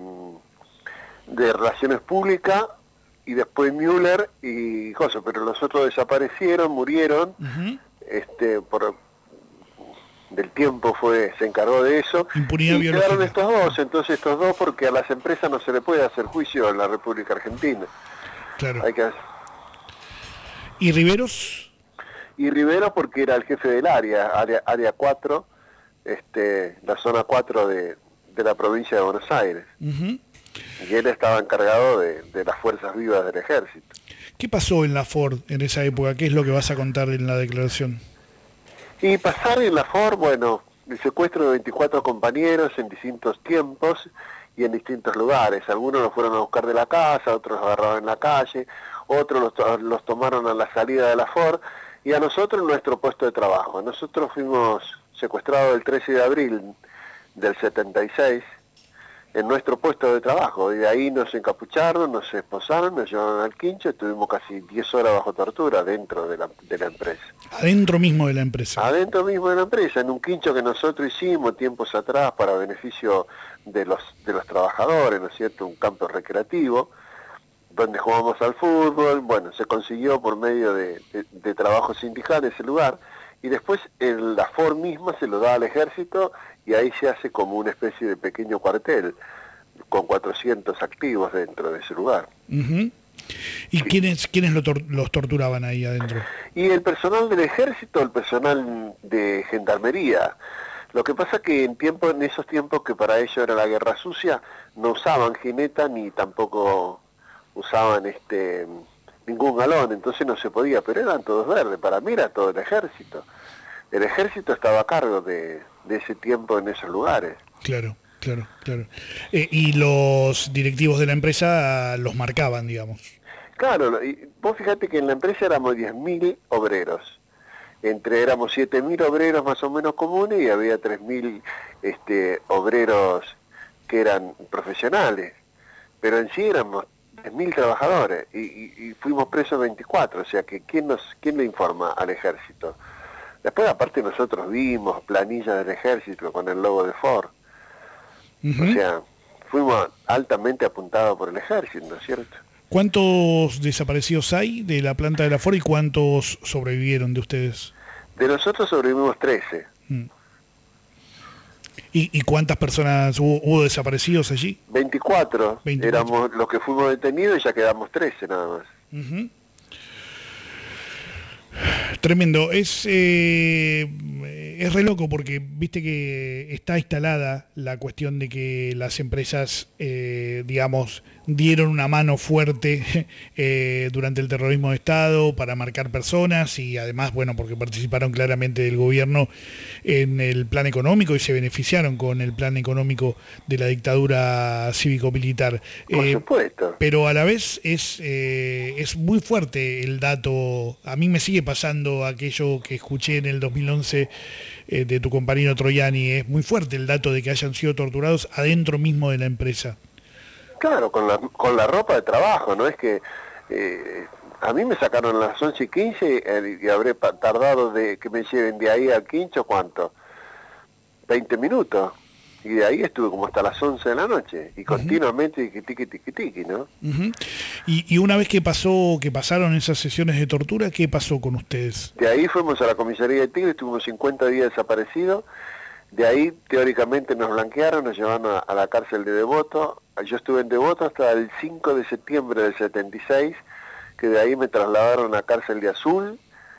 de Relaciones Públicas. Y después Müller y José, pero los otros desaparecieron, murieron, uh-huh. este, por, del tiempo fue se encargó de eso. Impunidad y biológica. quedaron estos dos, entonces estos dos porque a las empresas no se le puede hacer juicio en la República Argentina. Claro. Hay que... ¿Y Riveros? Y Riveros porque era el jefe del área, área, área cuatro, este, la zona cuatro de, de la provincia de Buenos Aires. Uh-huh. Y él estaba encargado de, de las fuerzas vivas del ejército. ¿Qué pasó en la Ford en esa época? ¿Qué es lo que vas a contar en la declaración? Y pasar en la Ford, bueno, el secuestro de veinticuatro compañeros en distintos tiempos y en distintos lugares. Algunos los fueron a buscar de la casa, otros los agarraron en la calle, otros los, to los tomaron a la salida de la Ford y a nosotros en nuestro puesto de trabajo. Nosotros fuimos secuestrados el trece de abril del setenta y seis en nuestro puesto de trabajo, y de ahí nos encapucharon, nos esposaron, nos llevaron al quincho, estuvimos casi diez horas bajo tortura dentro de la, de la empresa. Adentro mismo de la empresa. Adentro mismo de la empresa, en un quincho que nosotros hicimos tiempos atrás para beneficio de los, de los trabajadores, ¿no es cierto?, un campo recreativo, donde jugamos al fútbol, bueno, se consiguió por medio de, de, de trabajo sindical ese lugar, y después el, la Ford misma se lo da al ejército y ahí se hace como una especie de pequeño cuartel con cuatrocientos activos dentro de ese lugar. Uh-huh. ¿Y quiénes, quiénes lo tor los torturaban ahí adentro? Y el personal del ejército, el personal de gendarmería. Lo que pasa que en tiempo, en esos tiempos que para ellos era la guerra sucia, no usaban jineta ni tampoco usaban este ningún galón, entonces no se podía, pero eran todos verdes, para mí era todo el ejército. El ejército estaba a cargo de, de ese tiempo en esos lugares. Claro, claro, claro. Eh, y los directivos de la empresa los marcaban, digamos. Claro, y vos fíjate que en la empresa éramos diez mil obreros. Entre éramos siete mil obreros más o menos comunes y había tres mil este, obreros que eran profesionales. Pero en sí éramos diez mil trabajadores y, y, y fuimos presos veinticuatro, o sea que ¿quién, nos, ¿quién le informa al ejército? Después aparte nosotros vimos planillas del ejército con el logo de Ford. Uh-huh. O sea, fuimos altamente apuntados por el ejército, ¿no es cierto? ¿Cuántos desaparecidos hay de la planta de la Ford y cuántos sobrevivieron de ustedes? De nosotros sobrevivimos trece. Mm. ¿Y, ¿Y cuántas personas hubo, hubo desaparecidos allí? veinticuatro. veinticuatro. Éramos los que fuimos detenidos y ya quedamos trece nada más. Uh-huh. Tremendo. Es, eh, es re loco porque viste que está instalada la cuestión de que las empresas, eh, digamos, dieron una mano fuerte eh, durante el terrorismo de Estado para marcar personas y además, bueno, porque participaron claramente del gobierno en el plan económico y se beneficiaron con el plan económico de la dictadura cívico-militar. Por eh, supuesto. Pero a la vez es, eh, es muy fuerte el dato. A mí me sigue pasando aquello que escuché en el dos mil once eh, de tu compañero Troiani. Es muy fuerte el dato de que hayan sido torturados adentro mismo de la empresa. Claro, con la, con la ropa de trabajo, ¿no? Es que eh, a mí me sacaron a las once y quince eh, y habré tardado de que me lleven de ahí al quincho, ¿cuánto? veinte minutos. Y de ahí estuve como hasta las once de la noche. Y continuamente tiqui, tiqui, tiqui, tiqui, ¿no? Uh-huh. y, y una vez que pasó, que pasaron esas sesiones de tortura, ¿qué pasó con ustedes? De ahí fuimos a la comisaría de Tigre, estuvimos cincuenta días desaparecidos. De ahí, teóricamente, nos blanquearon, nos llevaron a, a la cárcel de Devoto. Yo estuve en Devoto hasta el cinco de septiembre del setenta y seis, que de ahí me trasladaron a la cárcel de Azul,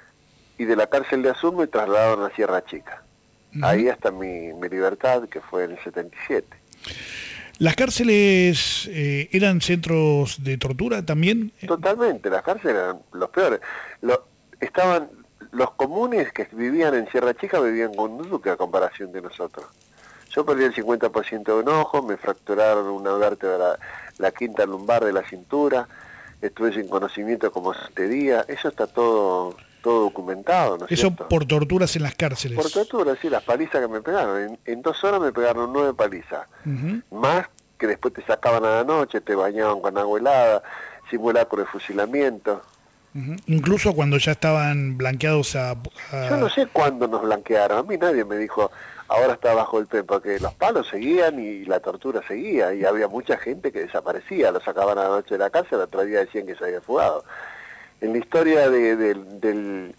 y de la cárcel de Azul me trasladaron a Sierra Chica. Uh-huh. Ahí hasta mi, mi libertad, que fue en el setenta y siete. ¿Las cárceles eh, eran centros de tortura también? Totalmente, las cárceles eran los peores. Lo, estaban... Los comunes que vivían en Sierra Chica vivían con un duque a comparación de nosotros. Yo perdí el cincuenta por ciento de un ojo, me fracturaron una vértebra, la, la quinta lumbar de la cintura, estuve sin conocimiento como siete días, eso está todo todo documentado, ¿no es Eso cierto? Por torturas en las cárceles. Por torturas, sí, las palizas que me pegaron. En, en dos horas me pegaron nueve palizas. Uh-huh. Más que después te sacaban a la noche, te bañaban con agua helada, simulacro de fusilamiento. Uh-huh. Incluso cuando ya estaban blanqueados a, a... Yo no sé cuándo nos blanquearon, a mí nadie me dijo, ahora está bajo el P, porque los palos seguían y la tortura seguía, y había mucha gente que desaparecía, lo sacaban a la noche de la cárcel, el otro día decían que se había fugado. En la historia de, de, del,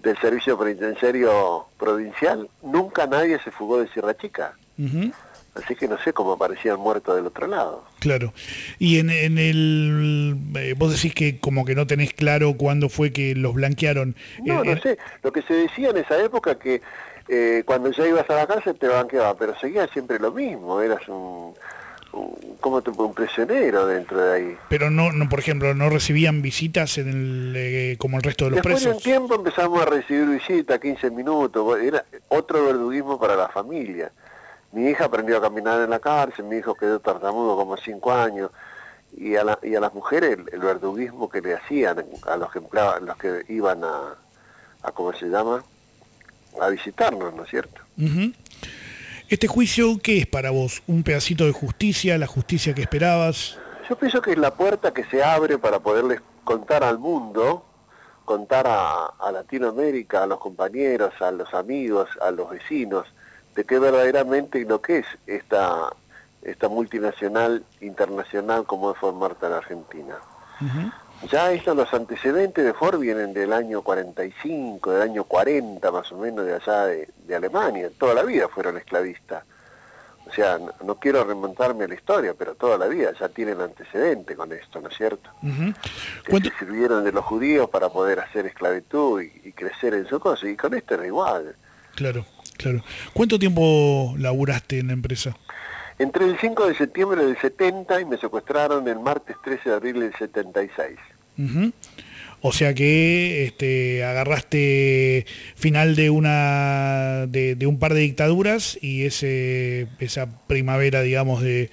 del servicio penitenciario provincial, nunca nadie se fugó de Sierra Chica. Uh-huh. Así que no sé cómo aparecían muertos del otro lado. Claro. Y en, en el... Eh, vos decís que como que no tenés claro cuándo fue que los blanquearon. No, eh, no sé. Lo que se decía en esa época que eh, cuando ya ibas a la cárcel te blanqueaba, pero seguía siempre lo mismo. Eras un... un ¿cómo te un prisionero dentro de ahí? Pero no, no por ejemplo, no recibían visitas en el, eh, como el resto de los Después presos. Después de un tiempo empezamos a recibir visitas, quince minutos. Era otro verduguismo para la familia. Mi hija aprendió a caminar en la cárcel, mi hijo quedó tartamudo como cinco años, y a, la, y a las mujeres el, el verduguismo que le hacían a los que empleaban, los que iban a, a ¿cómo se llama? A visitarnos, ¿no es cierto? Uh-huh. ¿Este juicio qué es para vos? ¿Un pedacito de justicia, la justicia que esperabas? Yo pienso que es la puerta que se abre para poderles contar al mundo, contar a, a Latinoamérica, a los compañeros, a los amigos, a los vecinos, de qué verdaderamente lo que es esta, esta multinacional internacional como es Ford Marta en Argentina. Uh-huh. Ya estos, los antecedentes de Ford vienen del año cuarenta y cinco, del año cuarenta más o menos, de allá de, de Alemania. Toda la vida fueron esclavistas. O sea, no, no quiero remontarme a la historia, pero toda la vida ya tienen antecedente con esto, ¿no es cierto? Uh-huh. Que se sirvieron de los judíos para poder hacer esclavitud y, y crecer en su cosa, y con esto era igual. Claro. Claro. ¿Cuánto tiempo laburaste en la empresa? Entré el cinco de septiembre del setenta y me secuestraron el martes trece de abril del setenta y seis. Uh-huh. O sea que este, agarraste final de una de, de un par de dictaduras y ese esa primavera, digamos, de,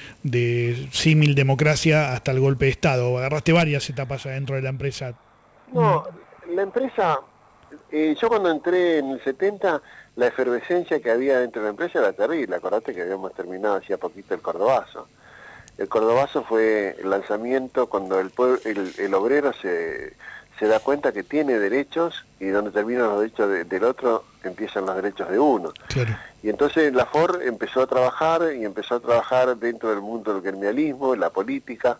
de símil democracia hasta el golpe de Estado. Agarraste varias etapas adentro de la empresa. No, la empresa... Eh, yo cuando entré en el setenta, la efervescencia que había dentro de la empresa era terrible. Acordate que habíamos terminado hacía poquito el Cordobazo. El Cordobazo fue el lanzamiento cuando el, pueblo, el, el obrero se, se da cuenta que tiene derechos y donde terminan los derechos de, del otro empiezan los derechos de uno. Claro. Y entonces la Ford empezó a trabajar y empezó a trabajar dentro del mundo del gremialismo, la política,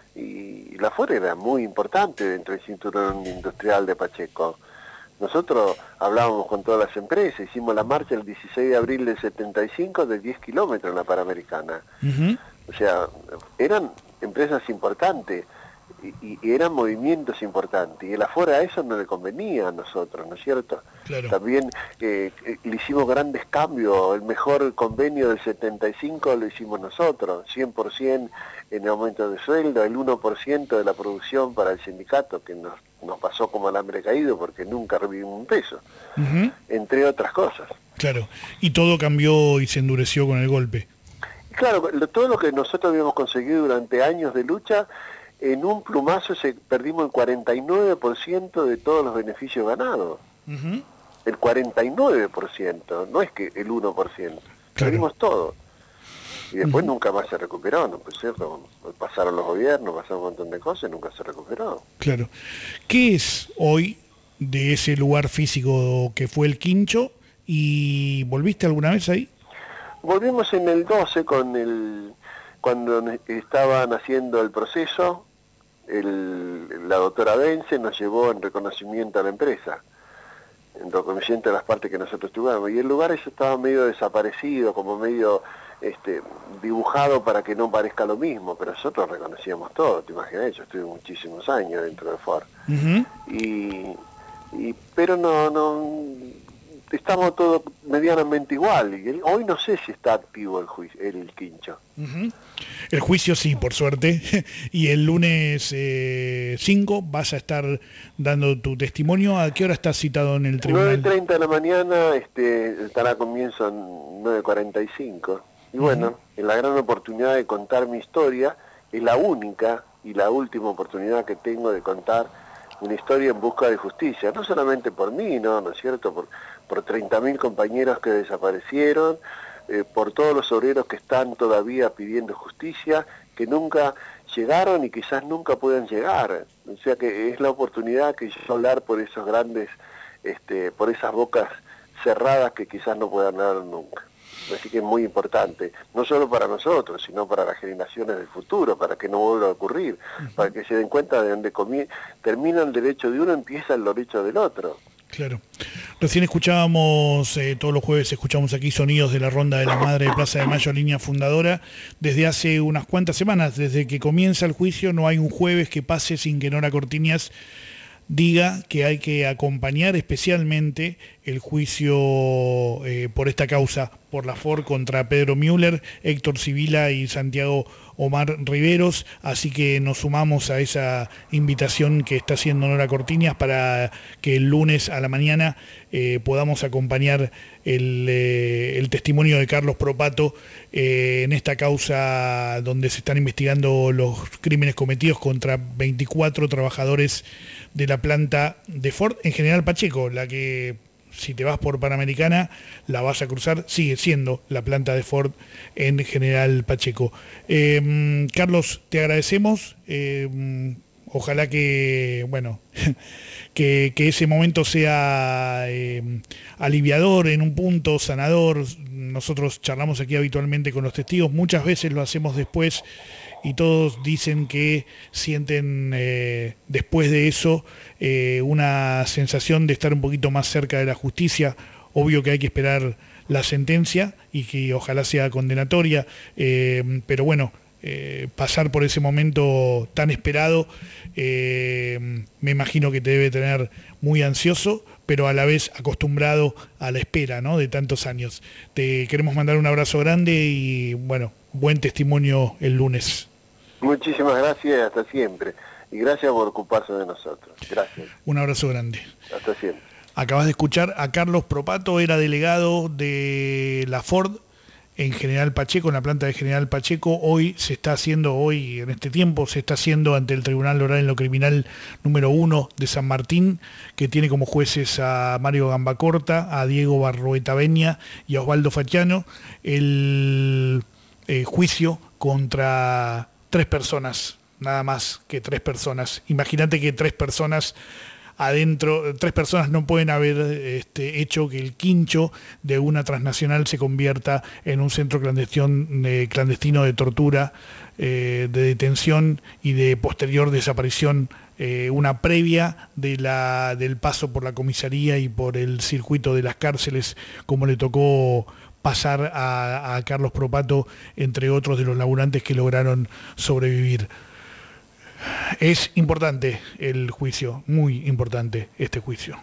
y la Ford era muy importante dentro del cinturón industrial de Pacheco. Nosotros hablábamos con todas las empresas, hicimos la marcha el dieciséis de abril del setenta y cinco de diez kilómetros en la Panamericana. Uh-huh. O sea, eran empresas importantes y, y eran movimientos importantes. Y el afuera a eso no le convenía a nosotros, ¿no es cierto? Claro. También eh, le hicimos grandes cambios. El mejor convenio del setenta y cinco lo hicimos nosotros, cien por ciento en aumento de sueldo, el uno por ciento de la producción para el sindicato, que nos, nos pasó como alambre caído porque nunca revivimos un peso, uh-huh. entre otras cosas. Claro, y todo cambió y se endureció con el golpe. Claro, lo, todo lo que nosotros habíamos conseguido durante años de lucha, en un plumazo se perdimos el cuarenta y nueve por ciento de todos los beneficios ganados. Uh-huh. El cuarenta y nueve por ciento, no es que el uno por ciento. Claro. Perdimos todo. Y después uh-huh. nunca más se recuperó, ¿no? Pues cierto, pasaron los gobiernos, pasaron un montón de cosas y nunca se recuperó. Claro. ¿Qué es hoy de ese lugar físico que fue el Quincho? ¿Y volviste alguna vez ahí? Volvimos en el doce con el cuando estaban haciendo el proceso, el, la doctora Vence nos llevó en reconocimiento a la empresa, en reconocimiento a las partes que nosotros tuvimos, y el lugar eso estaba medio desaparecido, como medio este, dibujado para que no parezca lo mismo, pero nosotros reconocíamos todo, te imaginas, yo estuve muchísimos años dentro de Ford, uh-huh. y, y pero no, no estamos todos medianamente igual, y el, hoy no sé si está activo el juicio, el Quincho. Uh-huh. El juicio sí, por suerte, y el lunes cinco eh, vas a estar dando tu testimonio. ¿A qué hora estás citado en el tribunal? nueve treinta de la mañana, este, estará comienzo en nueve cuarenta y cinco. Y bueno, uh-huh. es la gran oportunidad de contar mi historia, es la única y la última oportunidad que tengo de contar una historia en busca de justicia, no solamente por mí, ¿no? ¿No es cierto? Por, por treinta mil compañeros que desaparecieron, eh, por todos los obreros que están todavía pidiendo justicia, que nunca llegaron y quizás nunca puedan llegar. O sea que es la oportunidad que yo hablar por esos grandes, este, por esas bocas cerradas que quizás no puedan hablar nunca. Así que es muy importante, no solo para nosotros, sino para las generaciones del futuro, para que no vuelva a ocurrir, uh-huh. para que se den cuenta de donde termina el derecho de uno, empieza el derecho del otro. Claro. Recién escuchábamos, eh, todos los jueves escuchamos aquí sonidos de la Ronda de la Madre de Plaza de Mayo, línea fundadora. Desde hace unas cuantas semanas, desde que comienza el juicio, no hay un jueves que pase sin que Nora Cortiñas diga que hay que acompañar especialmente el juicio eh, por esta causa, por la Ford contra Pedro Müller, Héctor Sibila y Santiago Omar Riveros, así que nos sumamos a esa invitación que está haciendo Nora Cortiñas para que el lunes a la mañana eh, podamos acompañar el, eh, el testimonio de Carlos Propato eh, en esta causa donde se están investigando los crímenes cometidos contra veinticuatro trabajadores de la planta de Ford en General Pacheco, la que, si te vas por Panamericana, la vas a cruzar, sigue siendo la planta de Ford en General Pacheco. Eh, Carlos, te agradecemos, eh, ojalá que, bueno, que, que ese momento sea eh, aliviador en un punto, sanador. Nosotros charlamos aquí habitualmente con los testigos, muchas veces lo hacemos después, y todos dicen que sienten eh, después de eso eh, una sensación de estar un poquito más cerca de la justicia. Obvio que hay que esperar la sentencia y que ojalá sea condenatoria, eh, pero bueno, eh, pasar por ese momento tan esperado, eh, me imagino que te debe tener muy ansioso, pero a la vez acostumbrado a la espera, ¿no?, de tantos años. Te queremos mandar un abrazo grande y bueno, buen testimonio el lunes. Muchísimas gracias y hasta siempre. Y gracias por ocuparse de nosotros. Gracias. Un abrazo grande. Hasta siempre. Acabas de escuchar a Carlos Propato, era delegado de la Ford en General Pacheco, en la planta de General Pacheco. Hoy se está haciendo, hoy en este tiempo, se está haciendo ante el Tribunal Oral en lo Criminal número uno de San Martín, que tiene como jueces a Mario Gambacorta, a Diego Barroeta Beña y a Osvaldo Facciano, el eh, juicio contra tres personas, nada más que tres personas. Imagínate que tres personas adentro, tres personas no pueden haber este, hecho que el quincho de una transnacional se convierta en un centro clandestino, eh, clandestino de tortura, eh, de detención y de posterior desaparición, eh, una previa de la, del paso por la comisaría y por el circuito de las cárceles, como le tocó pasar a, a Carlos Propato, entre otros de los laburantes que lograron sobrevivir. Es importante el juicio, muy importante este juicio.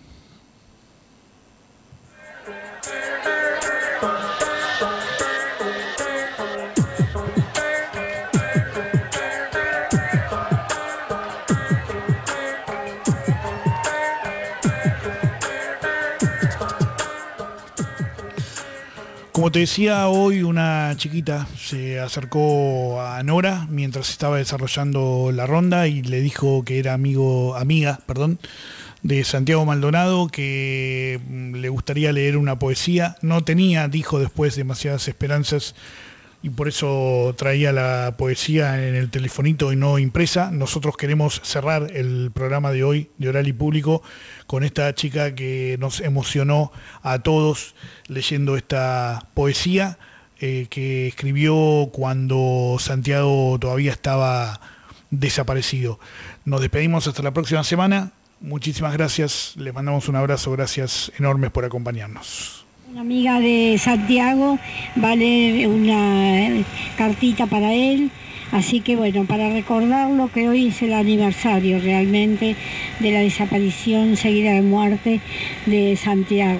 Como te decía, hoy una chiquita se acercó a Nora mientras estaba desarrollando la ronda y le dijo que era amigo, amiga, perdón, de Santiago Maldonado, que le gustaría leer una poesía. No tenía, dijo después, demasiadas esperanzas y por eso traía la poesía en el telefonito y no impresa. Nosotros queremos cerrar el programa de hoy de Oral y Público con esta chica que nos emocionó a todos leyendo esta poesía eh, que escribió cuando Santiago todavía estaba desaparecido. Nos despedimos hasta la próxima semana. Muchísimas gracias, les mandamos un abrazo, gracias enormes por acompañarnos. Una amiga de Santiago va a leer una cartita para él, así que bueno, para recordarlo, que hoy es el aniversario realmente de la desaparición seguida de muerte de Santiago.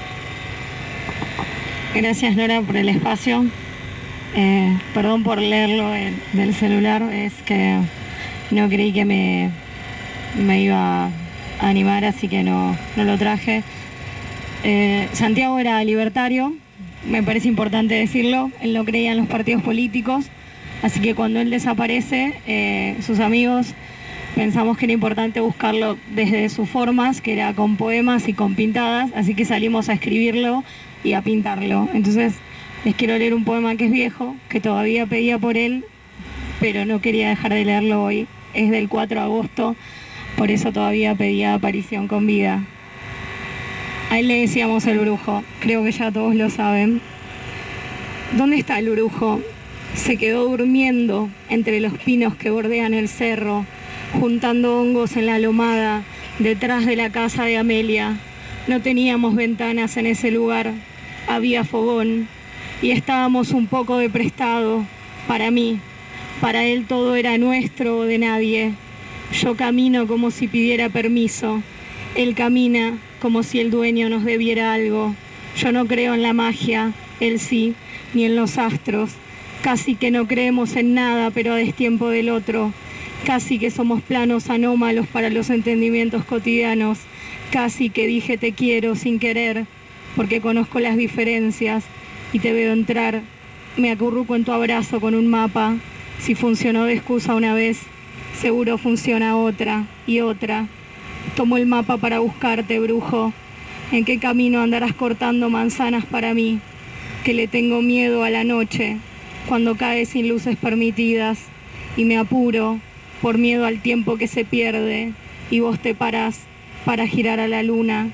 Gracias, Nora, por el espacio. Eh, perdón por leerlo en, del celular, es que no creí que me, me iba a animar, así que no, no lo traje. Eh, Santiago era libertario, me parece importante decirlo, él no creía en los partidos políticos, así que cuando él desaparece, eh, sus amigos pensamos que era importante buscarlo desde sus formas, que era con poemas y con pintadas, así que salimos a escribirlo y a pintarlo. Entonces les quiero leer un poema que es viejo, que todavía pedía por él, pero no quería dejar de leerlo hoy. Es del cuatro de agosto, por eso todavía pedía aparición con vida. A él le decíamos el brujo, creo que ya todos lo saben. ¿Dónde está el brujo? Se quedó durmiendo entre los pinos que bordean el cerro, juntando hongos en la lomada, detrás de la casa de Amelia. No teníamos ventanas en ese lugar, había fogón y estábamos un poco de prestado para mí. Para él todo era nuestro o de nadie. Yo camino como si pidiera permiso. Él camina como si el dueño nos debiera algo. Yo no creo en la magia, él sí, ni en los astros. Casi que no creemos en nada, pero a destiempo del otro. Casi que somos planos anómalos para los entendimientos cotidianos. Casi que dije te quiero sin querer, porque conozco las diferencias y te veo entrar. Me acurruco en tu abrazo con un mapa. Si funcionó de excusa una vez, seguro funciona otra y otra. Tomo el mapa para buscarte, brujo. ¿En qué camino andarás cortando manzanas para mí? Que le tengo miedo a la noche, cuando cae sin luces permitidas, y me apuro por miedo al tiempo que se pierde, y vos te parás para girar a la luna.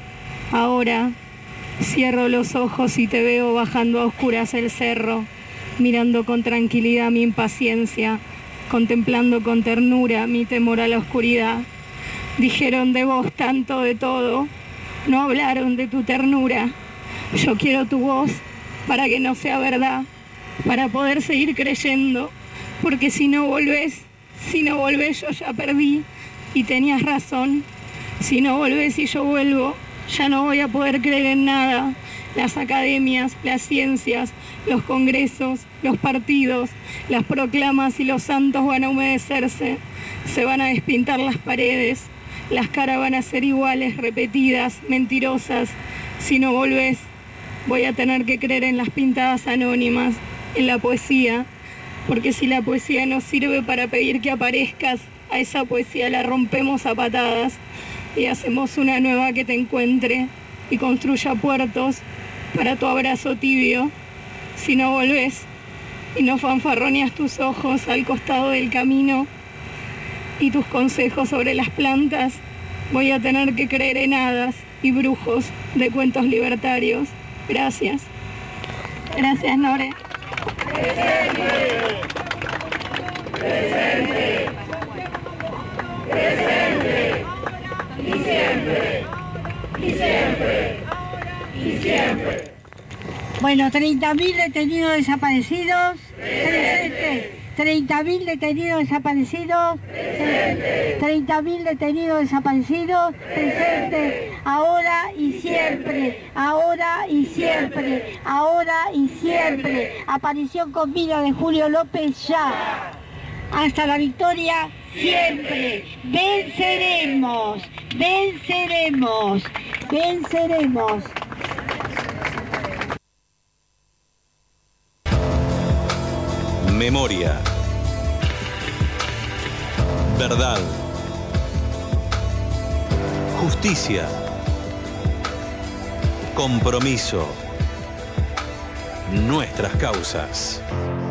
Ahora cierro los ojos y te veo bajando a oscuras el cerro, mirando con tranquilidad mi impaciencia, contemplando con ternura mi temor a la oscuridad. Dijeron de vos tanto de todo, no hablaron de tu ternura. Yo quiero tu voz para que no sea verdad, para poder seguir creyendo, porque si no volvés, si no volvés yo ya perdí, y tenías razón. Si no volvés y yo vuelvo, ya no voy a poder creer en nada. Las academias, las ciencias, los congresos, los partidos, las proclamas y los santos van a humedecerse, se van a despintar las paredes, las caras van a ser iguales, repetidas, mentirosas. Si no volvés, voy a tener que creer en las pintadas anónimas, en la poesía, porque si la poesía nos sirve para pedir que aparezcas, a esa poesía la rompemos a patadas y hacemos una nueva que te encuentre y construya puertos para tu abrazo tibio. Si no volvés y no fanfarroneas tus ojos al costado del camino y tus consejos sobre las plantas, voy a tener que creer en hadas y brujos de cuentos libertarios. Gracias. Gracias, Nore. Presente. Presente. Presente. Y siempre. Y siempre. Y siempre. Bueno, treinta mil detenidos desaparecidos. Presente. treinta mil detenidos desaparecidos. Presente. treinta mil detenidos desaparecidos. Presente. Ahora y siempre. Ahora y siempre. Ahora y siempre. Aparición con vida de Julio López ya. Hasta la victoria siempre. Venceremos. Venceremos. Venceremos. Memoria. Verdad. Justicia. Compromiso. Nuestras causas.